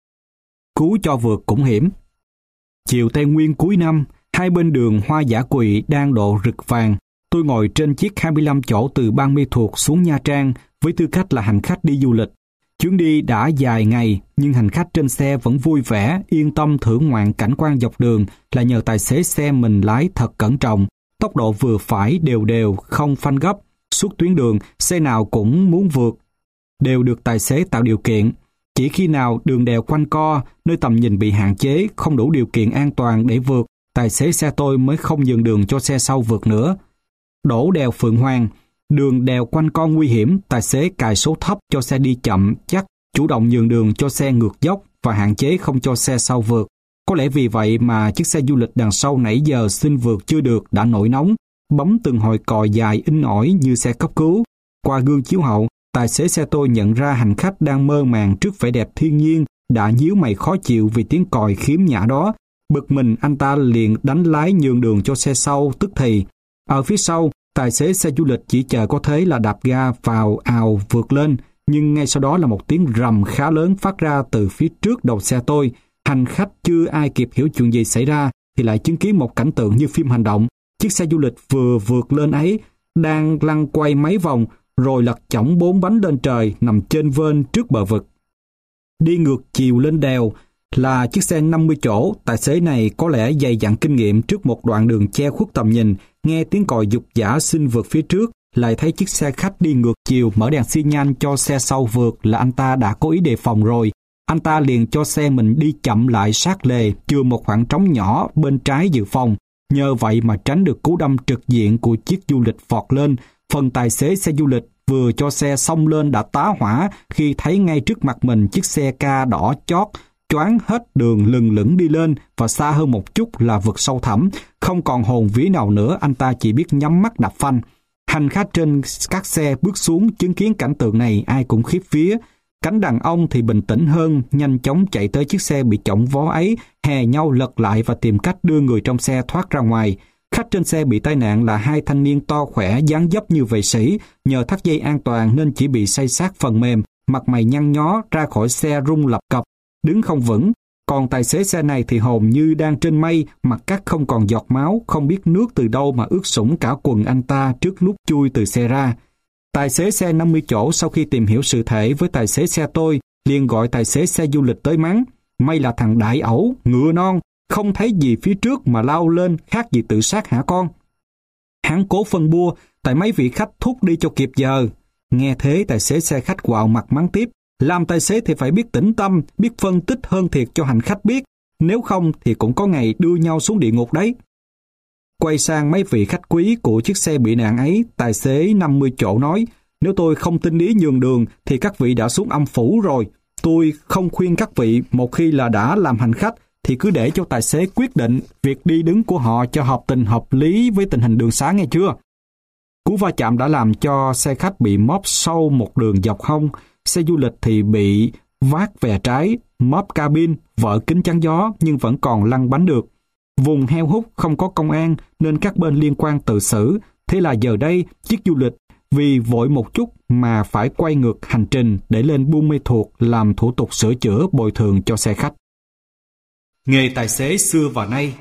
Cứu cho vượt cũng hiểm. Chiều Tây Nguyên cuối năm, hai bên đường Hoa Dã Quỳ đang độ rực vàng. Tôi ngồi trên chiếc hai mươi lăm chỗ từ Ban Mê Thuột xuống Nha Trang với tư cách là hành khách đi du lịch. Chuyến đi đã dài ngày, nhưng hành khách trên xe vẫn vui vẻ, yên tâm thưởng ngoạn cảnh quan dọc đường là nhờ tài xế xe mình lái thật cẩn trọng, tốc độ vừa phải đều đều, không phanh gấp. Suốt tuyến đường, xe nào cũng muốn vượt, đều được tài xế tạo điều kiện. Chỉ khi nào đường đèo quanh co, nơi tầm nhìn bị hạn chế, không đủ điều kiện an toàn để vượt, tài xế xe tôi mới không nhường đường cho xe sau vượt nữa. Đổ đèo Phượng Hoàng, đường đèo quanh co nguy hiểm, tài xế cài số thấp cho xe đi chậm chắc, chủ động nhường đường cho xe ngược dốc và hạn chế không cho xe sau vượt. Có lẽ vì vậy mà chiếc xe du lịch đằng sau nãy giờ xin vượt chưa được đã nổi nóng, bấm từng hồi còi dài inh ỏi như xe cấp cứu. Qua gương chiếu hậu, tài xế xe tôi nhận ra hành khách đang mơ màng trước vẻ đẹp thiên nhiên, đã nhíu mày khó chịu vì tiếng còi khiếm nhã đó. Bực mình, anh ta liền đánh lái nhường đường cho xe sau tức thì. Ở phía sau, tài xế xe du lịch chỉ chờ có thế là đạp ga vào ào vượt lên, nhưng ngay sau đó là một tiếng rầm khá lớn phát ra từ phía trước đầu xe tôi. Hành khách chưa ai kịp hiểu chuyện gì xảy ra thì lại chứng kiến một cảnh tượng như phim hành động. Chiếc xe du lịch vừa vượt lên ấy đang lăn quay mấy vòng rồi lật chỏng bốn bánh lên trời nằm trên vên trước bờ vực. Đi ngược chiều lên đèo là chiếc xe năm mươi chỗ, tài xế này có lẽ dày dặn kinh nghiệm trước một đoạn đường che khuất tầm nhìn, nghe tiếng còi giục giã xin vượt phía trước, lại thấy chiếc xe khách đi ngược chiều mở đèn xi nhan cho xe sau vượt là anh ta đã có ý đề phòng rồi. Anh ta liền cho xe mình đi chậm lại sát lề, chừa một khoảng trống nhỏ bên trái dự phòng. Nhờ vậy mà tránh được cú đâm trực diện của chiếc du lịch vọt lên. Phần tài xế xe du lịch vừa cho xe xông lên đã tá hỏa khi thấy ngay trước mặt mình chiếc xe ca đỏ chót, choáng hết đường lừng lững đi lên và xa hơn một chút là vực sâu thẳm. Không còn hồn vía nào nữa, anh ta chỉ biết nhắm mắt đạp phanh. Hành khách trên các xe bước xuống chứng kiến cảnh tượng này ai cũng khiếp vía. Cánh đàn ông thì bình tĩnh hơn, nhanh chóng chạy tới chiếc xe bị chỏng vó ấy, hè nhau lật lại và tìm cách đưa người trong xe thoát ra ngoài. Khách trên xe bị tai nạn là hai thanh niên to khỏe, dáng dấp như vệ sĩ, nhờ thắt dây an toàn nên chỉ bị xây xát phần mềm, mặt mày nhăn nhó ra khỏi xe rung lập cập, đứng không vững. Còn tài xế xe này thì hồn như đang trên mây, mặt cắt không còn giọt máu, không biết nước từ đâu mà ướt sũng cả quần anh ta trước lúc chui từ xe ra. Tài xế xe năm mươi chỗ sau khi tìm hiểu sự thể với tài xế xe tôi, liền gọi tài xế xe du lịch tới mắng. May là thằng đại ẩu, ngựa non, không thấy gì phía trước mà lao lên, khác gì tự sát hả con? Hắn cố phân bua, tại mấy vị khách thúc đi cho kịp giờ. Nghe thế tài xế xe khách quạo mặt mắng tiếp. Làm tài xế thì phải biết tĩnh tâm, biết phân tích hơn thiệt cho hành khách biết. Nếu không thì cũng có ngày đưa nhau xuống địa ngục đấy. Quay sang mấy vị khách quý của chiếc xe bị nạn ấy, tài xế năm mươi chỗ nói, nếu tôi không tin ý nhường đường thì các vị đã xuống âm phủ rồi. Tôi không khuyên các vị một khi là đã làm hành khách thì cứ để cho tài xế quyết định việc đi đứng của họ cho hợp tình hợp lý với tình hình đường xá nghe chưa. Cú va chạm đã làm cho xe khách bị móp sâu một đường dọc hông, xe du lịch thì bị vát về trái, móp cabin, vỡ kính chắn gió nhưng vẫn còn lăn bánh được. Vùng heo hút không có công an nên các bên liên quan tự xử. Thế là giờ đây chiếc du lịch vì vội một chút mà phải quay ngược hành trình để lên Buôn Mê Thuột làm thủ tục sửa chữa bồi thường cho xe khách. Nghề tài xế xưa và nay.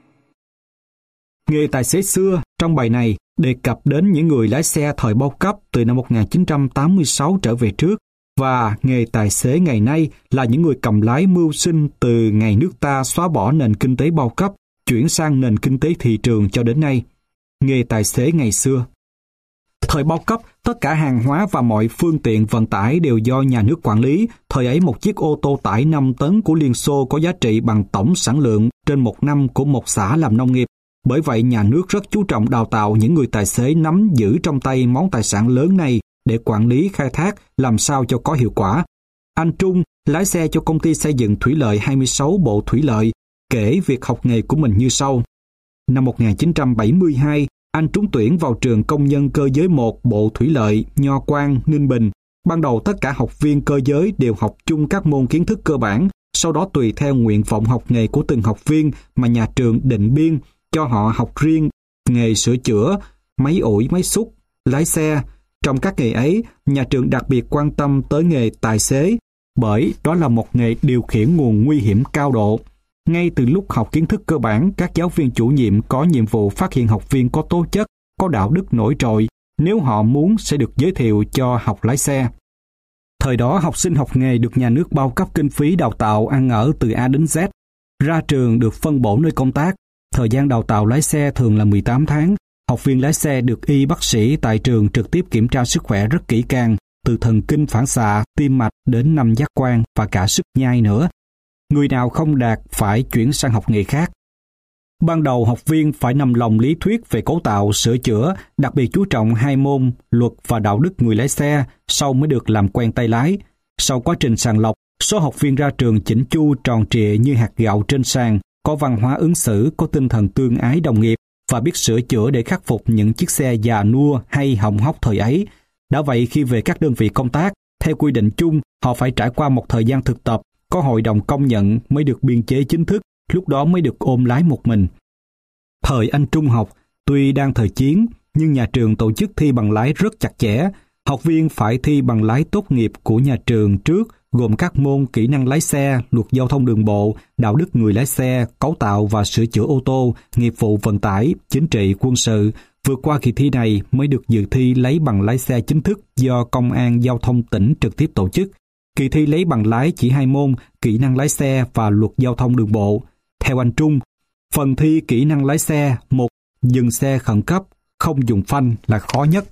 Nghề tài xế xưa trong bài này đề cập đến những người lái xe thời bao cấp từ năm một nghìn chín trăm tám mươi sáu trở về trước, và nghề tài xế ngày nay là những người cầm lái mưu sinh từ ngày nước ta xóa bỏ nền kinh tế bao cấp, chuyển sang nền kinh tế thị trường cho đến nay. Nghề tài xế ngày xưa. Thời bao cấp, tất cả hàng hóa và mọi phương tiện vận tải đều do nhà nước quản lý. Thời ấy một chiếc ô tô tải năm tấn của Liên Xô có giá trị bằng tổng sản lượng trên một năm của một xã làm nông nghiệp. Bởi vậy nhà nước rất chú trọng đào tạo những người tài xế nắm giữ trong tay món tài sản lớn này để quản lý khai thác làm sao cho có hiệu quả. Anh Trung, lái xe cho công ty xây dựng thủy lợi hai mươi sáu Bộ Thủy lợi, kể việc học nghề của mình như sau. Năm một nghìn chín trăm bảy mươi hai, anh trúng tuyển vào trường công nhân cơ giới một Bộ Thủy lợi, Nho Quan, Ninh Bình. Ban đầu tất cả học viên cơ giới đều học chung các môn kiến thức cơ bản, Sau đó tùy theo nguyện vọng học nghề của từng học viên mà nhà trường định biên cho họ học riêng nghề sửa chữa, máy ủi, máy xúc, lái xe. Trong các nghề ấy, nhà trường đặc biệt quan tâm tới nghề tài xế, bởi đó là một nghề điều khiển nguồn nguy hiểm cao độ. Ngay từ lúc học kiến thức cơ bản, các giáo viên chủ nhiệm có nhiệm vụ phát hiện học viên có tố chất, có đạo đức nổi trội, nếu họ muốn sẽ được giới thiệu cho học lái xe. Thời đó, học sinh học nghề được nhà nước bao cấp kinh phí đào tạo ăn ở từ A đến Z. Ra trường được phân bổ nơi công tác. Thời gian đào tạo lái xe thường là mười tám tháng. Học viên lái xe được y bác sĩ tại trường trực tiếp kiểm tra sức khỏe rất kỹ càng, từ thần kinh phản xạ, tim mạch đến năm giác quan và cả sức nhai nữa. Người nào không đạt phải chuyển sang học nghề khác. Ban đầu học viên phải nằm lòng lý thuyết về cấu tạo, sửa chữa, đặc biệt chú trọng hai môn luật và đạo đức người lái xe, sau mới được làm quen tay lái. Sau quá trình sàng lọc, số học viên ra trường chỉnh chu tròn trịa như hạt gạo trên sàn, có văn hóa ứng xử, có tinh thần tương ái đồng nghiệp và biết sửa chữa để khắc phục những chiếc xe già nua hay hỏng hóc thời ấy. Đã vậy khi về các đơn vị công tác, theo quy định chung, họ phải trải qua một thời gian thực tập, có hội đồng công nhận mới được biên chế chính thức, lúc đó mới được ôm lái một mình. Thời anh trung học, tuy đang thời chiến, nhưng nhà trường tổ chức thi bằng lái rất chặt chẽ. Học viên phải thi bằng lái tốt nghiệp của nhà trường trước, gồm các môn kỹ năng lái xe, luật giao thông đường bộ, đạo đức người lái xe, cấu tạo và sửa chữa ô tô, nghiệp vụ vận tải, chính trị, quân sự. Vượt qua kỳ thi này mới được dự thi lấy bằng lái xe chính thức do Công an Giao thông tỉnh trực tiếp tổ chức. Kỳ thi lấy bằng lái chỉ hai môn, kỹ năng lái xe và luật giao thông đường bộ. Theo anh Trung, phần thi kỹ năng lái xe, một, dừng xe khẩn cấp, không dùng phanh là khó nhất.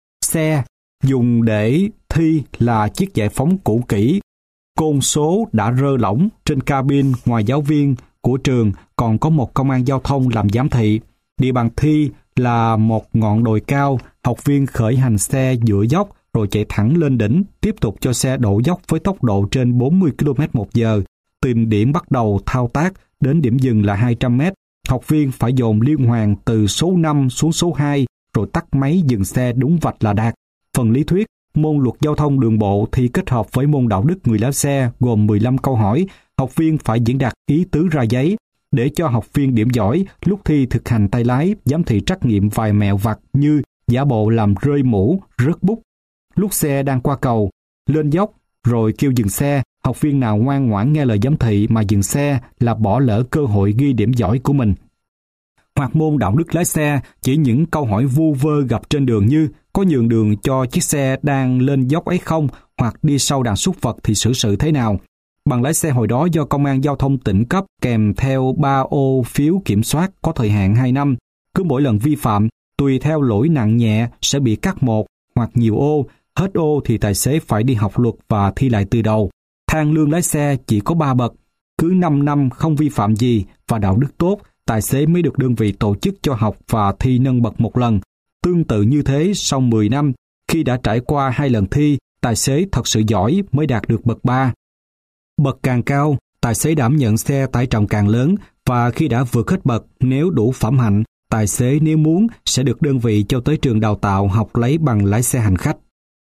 Xe dùng để thi là chiếc giải phóng cũ kỹ. Côn số đã rơ lỏng, trên cabin ngoài giáo viên của trường còn có một công an giao thông làm giám thị. Địa bàn thi là một ngọn đồi cao, học viên khởi hành xe giữa dốc rồi chạy thẳng lên đỉnh, tiếp tục cho xe đổ dốc với tốc độ trên bốn mươi ki lô mét một giờ. Từ điểm bắt đầu thao tác đến điểm dừng là hai trăm mét. Học viên phải dồn liên hoàn từ số năm xuống số hai, rồi tắt máy dừng xe đúng vạch là đạt. Phần lý thuyết, môn luật giao thông đường bộ thi kết hợp với môn đạo đức người lái xe gồm mười lăm câu hỏi. Học viên phải diễn đạt ý tứ ra giấy. Để cho học viên điểm giỏi, lúc thi thực hành tay lái, giám thị trắc nghiệm vài mẹo vặt như giả bộ làm rơi mũ, rớt bút. Lúc xe đang qua cầu, lên dốc, rồi kêu dừng xe, học viên nào ngoan ngoãn nghe lời giám thị mà dừng xe là bỏ lỡ cơ hội ghi điểm giỏi của mình. Hoặc môn đạo đức lái xe, chỉ những câu hỏi vu vơ gặp trên đường như có nhường đường cho chiếc xe đang lên dốc ấy không, hoặc đi sau đàn súc vật thì xử sự thế nào. Bằng lái xe hồi đó do Công an Giao thông tỉnh cấp kèm theo ba ô phiếu kiểm soát có thời hạn hai năm. Cứ mỗi lần vi phạm, tùy theo lỗi nặng nhẹ sẽ bị cắt một hoặc nhiều ô. Hết ô thì tài xế phải đi học luật và thi lại từ đầu. Thang lương lái xe chỉ có ba bậc. Cứ năm năm không vi phạm gì và đạo đức tốt, tài xế mới được đơn vị tổ chức cho học và thi nâng bậc một lần. Tương tự như thế, sau mười năm, khi đã trải qua hai lần thi, tài xế thật sự giỏi mới đạt được bậc ba. Bậc càng cao, tài xế đảm nhận xe tải trọng càng lớn, và khi đã vượt hết bậc, nếu đủ phẩm hạnh, tài xế nếu muốn sẽ được đơn vị cho tới trường đào tạo học lấy bằng lái xe hành khách.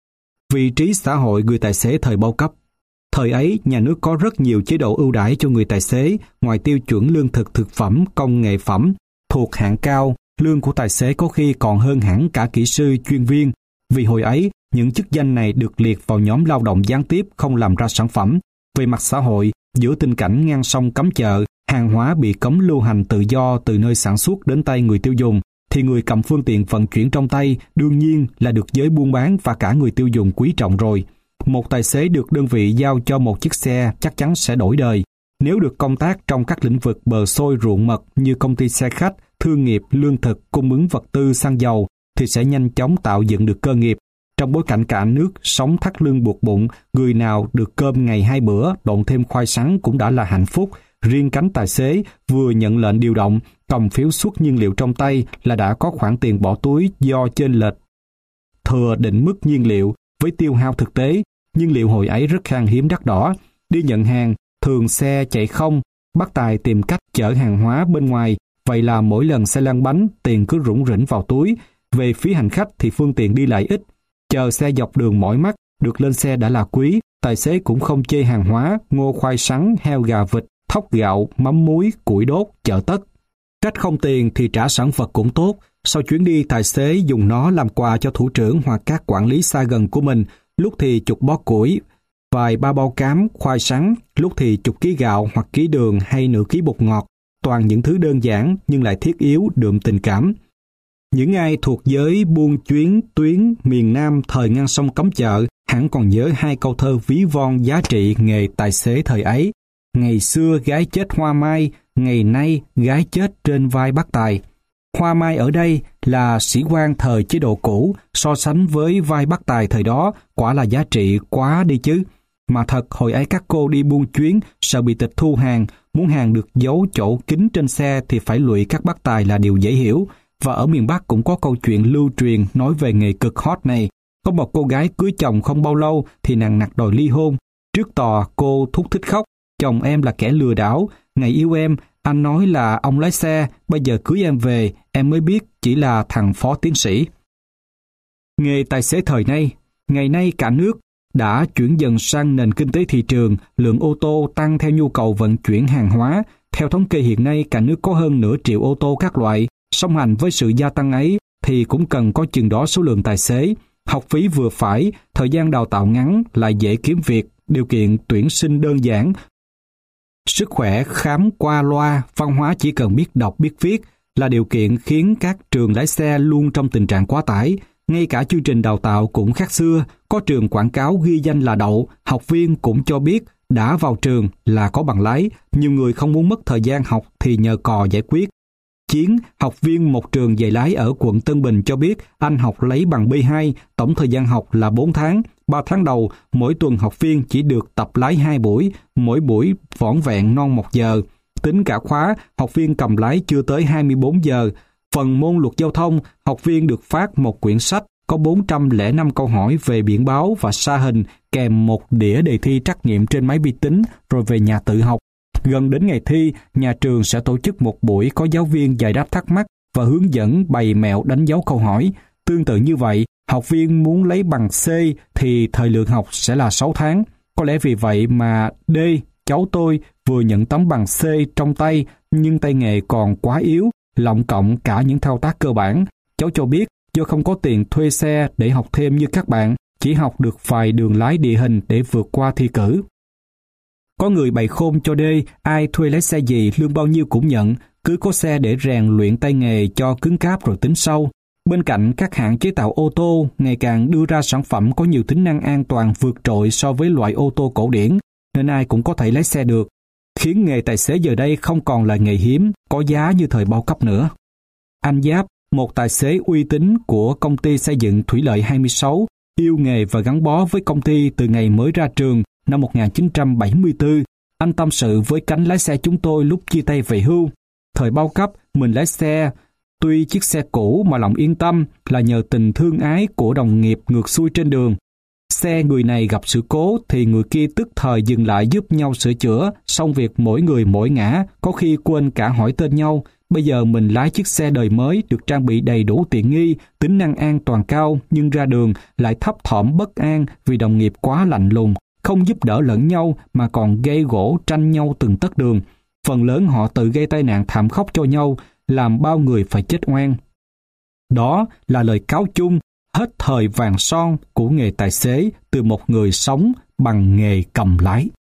Vị trí xã hội người tài xế thời bao cấp. Thời ấy, nhà nước có rất nhiều chế độ ưu đãi cho người tài xế, ngoài tiêu chuẩn lương thực thực phẩm, công nghệ phẩm, thuộc hạng cao, lương của tài xế có khi còn hơn hẳn cả kỹ sư chuyên viên. Vì hồi ấy, những chức danh này được liệt vào nhóm lao động gián tiếp không làm ra sản phẩm. Về mặt xã hội, giữa tình cảnh ngang sông cấm chợ, hàng hóa bị cấm lưu hành tự do từ nơi sản xuất đến tay người tiêu dùng, thì người cầm phương tiện vận chuyển trong tay đương nhiên là được giới buôn bán và cả người tiêu dùng quý trọng rồi. Một tài xế được đơn vị giao cho một chiếc xe chắc chắn sẽ đổi đời. Nếu được công tác trong các lĩnh vực bờ xôi ruộng mật như công ty xe khách, thương nghiệp, lương thực, cung ứng vật tư, xăng dầu, thì sẽ nhanh chóng tạo dựng được cơ nghiệp. Trong bối cảnh cả nước sống thắt lưng buộc bụng, người nào được cơm ngày hai bữa, độn thêm khoai sắn cũng đã là hạnh phúc. Riêng cánh tài xế vừa nhận lệnh điều động, cầm phiếu xuất nhiên liệu trong tay là đã có khoản tiền bỏ túi do chênh lệch thừa định mức nhiên liệu với tiêu hao thực tế. Nhiên liệu hồi ấy rất khan hiếm đắt đỏ. Đi nhận hàng, thường xe chạy không, bắt tài tìm cách chở hàng hóa bên ngoài. Vậy là mỗi lần xe lăn bánh, tiền cứ rủng rỉnh vào túi. Về phía hành khách thì phương tiện đi lại ít. Chờ xe dọc đường mỏi mắt, được lên xe đã là quý. tài xế cũng không chê hàng hóa, ngô khoai sắn, heo gà vịt, thóc gạo, mắm muối, củi đốt, chợ tất. Cách không tiền thì trả sản vật cũng tốt. Sau chuyến đi, tài xế dùng nó làm quà cho thủ trưởng hoặc các quản lý xa gần của mình, lúc thì chục bó củi, vài ba bao cám, khoai sắn, lúc thì chục ký gạo hoặc ký đường hay nửa ký bột ngọt, toàn những thứ đơn giản nhưng lại thiết yếu, đượm tình cảm. Những ai thuộc giới buôn chuyến tuyến miền Nam thời ngăn sông Cấm Chợ hẳn còn nhớ hai câu thơ ví von giá trị nghề tài xế thời ấy. Ngày xưa gái chết hoa mai, ngày nay gái chết trên vai bác tài. Hoa mai ở đây là sĩ quan thời chế độ cũ, so sánh với vai bác tài thời đó quả là giá trị quá đi chứ. Mà thật hồi ấy các cô đi buôn chuyến sợ bị tịch thu hàng, muốn hàng được giấu chỗ kín trên xe thì phải lụy các bác tài là điều dễ hiểu. Và ở miền Bắc cũng có câu chuyện lưu truyền nói về nghề cực hot này. Có một cô gái cưới chồng không bao lâu thì nàng nặc đòi ly hôn. Trước tòa cô thúc thích khóc, chồng em là kẻ lừa đảo, ngày yêu em, anh nói là ông lái xe, bây giờ cưới em về, em mới biết chỉ là thằng phó tiến sĩ. Nghề tài xế thời nay, ngày nay cả nước đã chuyển dần sang nền kinh tế thị trường, lượng ô tô tăng theo nhu cầu vận chuyển hàng hóa. Theo thống kê hiện nay, cả nước có hơn nửa triệu ô tô các loại. Song hành với sự gia tăng ấy thì cũng cần có chừng đó số lượng tài xế. Học phí vừa phải, thời gian đào tạo ngắn lại dễ kiếm việc, điều kiện tuyển sinh đơn giản. Sức khỏe khám qua loa, văn hóa chỉ cần biết đọc biết viết là điều kiện khiến các trường lái xe luôn trong tình trạng quá tải. Ngay cả chương trình đào tạo cũng khác xưa, có trường quảng cáo ghi danh là đậu, học viên cũng cho biết đã vào trường là có bằng lái. Nhiều người không muốn mất thời gian học thì nhờ cò giải quyết. Chiến, học viên một trường dạy lái ở quận Tân Bình cho biết anh học lấy bằng bê hai, tổng thời gian học là bốn tháng. ba tháng đầu, mỗi tuần học viên chỉ được tập lái hai buổi, mỗi buổi vỏn vẹn non một giờ. Tính cả khóa, học viên cầm lái chưa tới hai mươi bốn giờ. Phần môn luật giao thông, học viên được phát một quyển sách có bốn trăm lẻ năm câu hỏi về biển báo và sa hình, kèm một đĩa đề thi trắc nghiệm trên máy vi tính, rồi về nhà tự học. Gần đến ngày thi, nhà trường sẽ tổ chức một buổi có giáo viên giải đáp thắc mắc và hướng dẫn bày mẹo đánh dấu câu hỏi. Tương tự như vậy, học viên muốn lấy bằng C thì thời lượng học sẽ là sáu tháng. Có lẽ vì vậy mà D, cháu tôi vừa nhận tấm bằng C trong tay nhưng tay nghề còn quá yếu, lọng cộng cả những thao tác cơ bản. Cháu cho biết do không có tiền thuê xe để học thêm như các bạn, chỉ học được vài đường lái địa hình để vượt qua thi cử. Có người bày khôn cho đê, ai thuê lái xe gì lương bao nhiêu cũng nhận, cứ có xe để rèn luyện tay nghề cho cứng cáp rồi tính sau. Bên cạnh các hãng chế tạo ô tô ngày càng đưa ra sản phẩm có nhiều tính năng an toàn vượt trội so với loại ô tô cổ điển, nên ai cũng có thể lái xe được, khiến nghề tài xế giờ đây không còn là nghề hiếm, có giá như thời bao cấp nữa. Anh Giáp, một tài xế uy tín của công ty xây dựng Thủy lợi hai mươi sáu, yêu nghề và gắn bó với công ty từ ngày mới ra trường năm một nghìn chín trăm bảy mươi tư. Anh tâm sự với cánh lái xe chúng tôi lúc chia tay về hưu. Thời bao cấp, mình lái xe, tuy chiếc xe cũ mà lòng yên tâm là nhờ tình thương ái của đồng nghiệp ngược xuôi trên đường. Xe người này gặp sự cố thì người kia tức thời dừng lại giúp nhau sửa chữa, xong việc mỗi người mỗi ngã, có khi quên cả hỏi tên nhau. Bây giờ mình lái chiếc xe đời mới được trang bị đầy đủ tiện nghi, tính năng an toàn cao, nhưng ra đường lại thấp thỏm bất an vì đồng nghiệp quá lạnh lùng, không giúp đỡ lẫn nhau mà còn gây gổ tranh nhau từng tấc đường. Phần lớn họ tự gây tai nạn thảm khốc cho nhau, làm bao người phải chết oan. Đó là lời cáo chung hết thời vàng son của nghề tài xế từ một người sống bằng nghề cầm lái.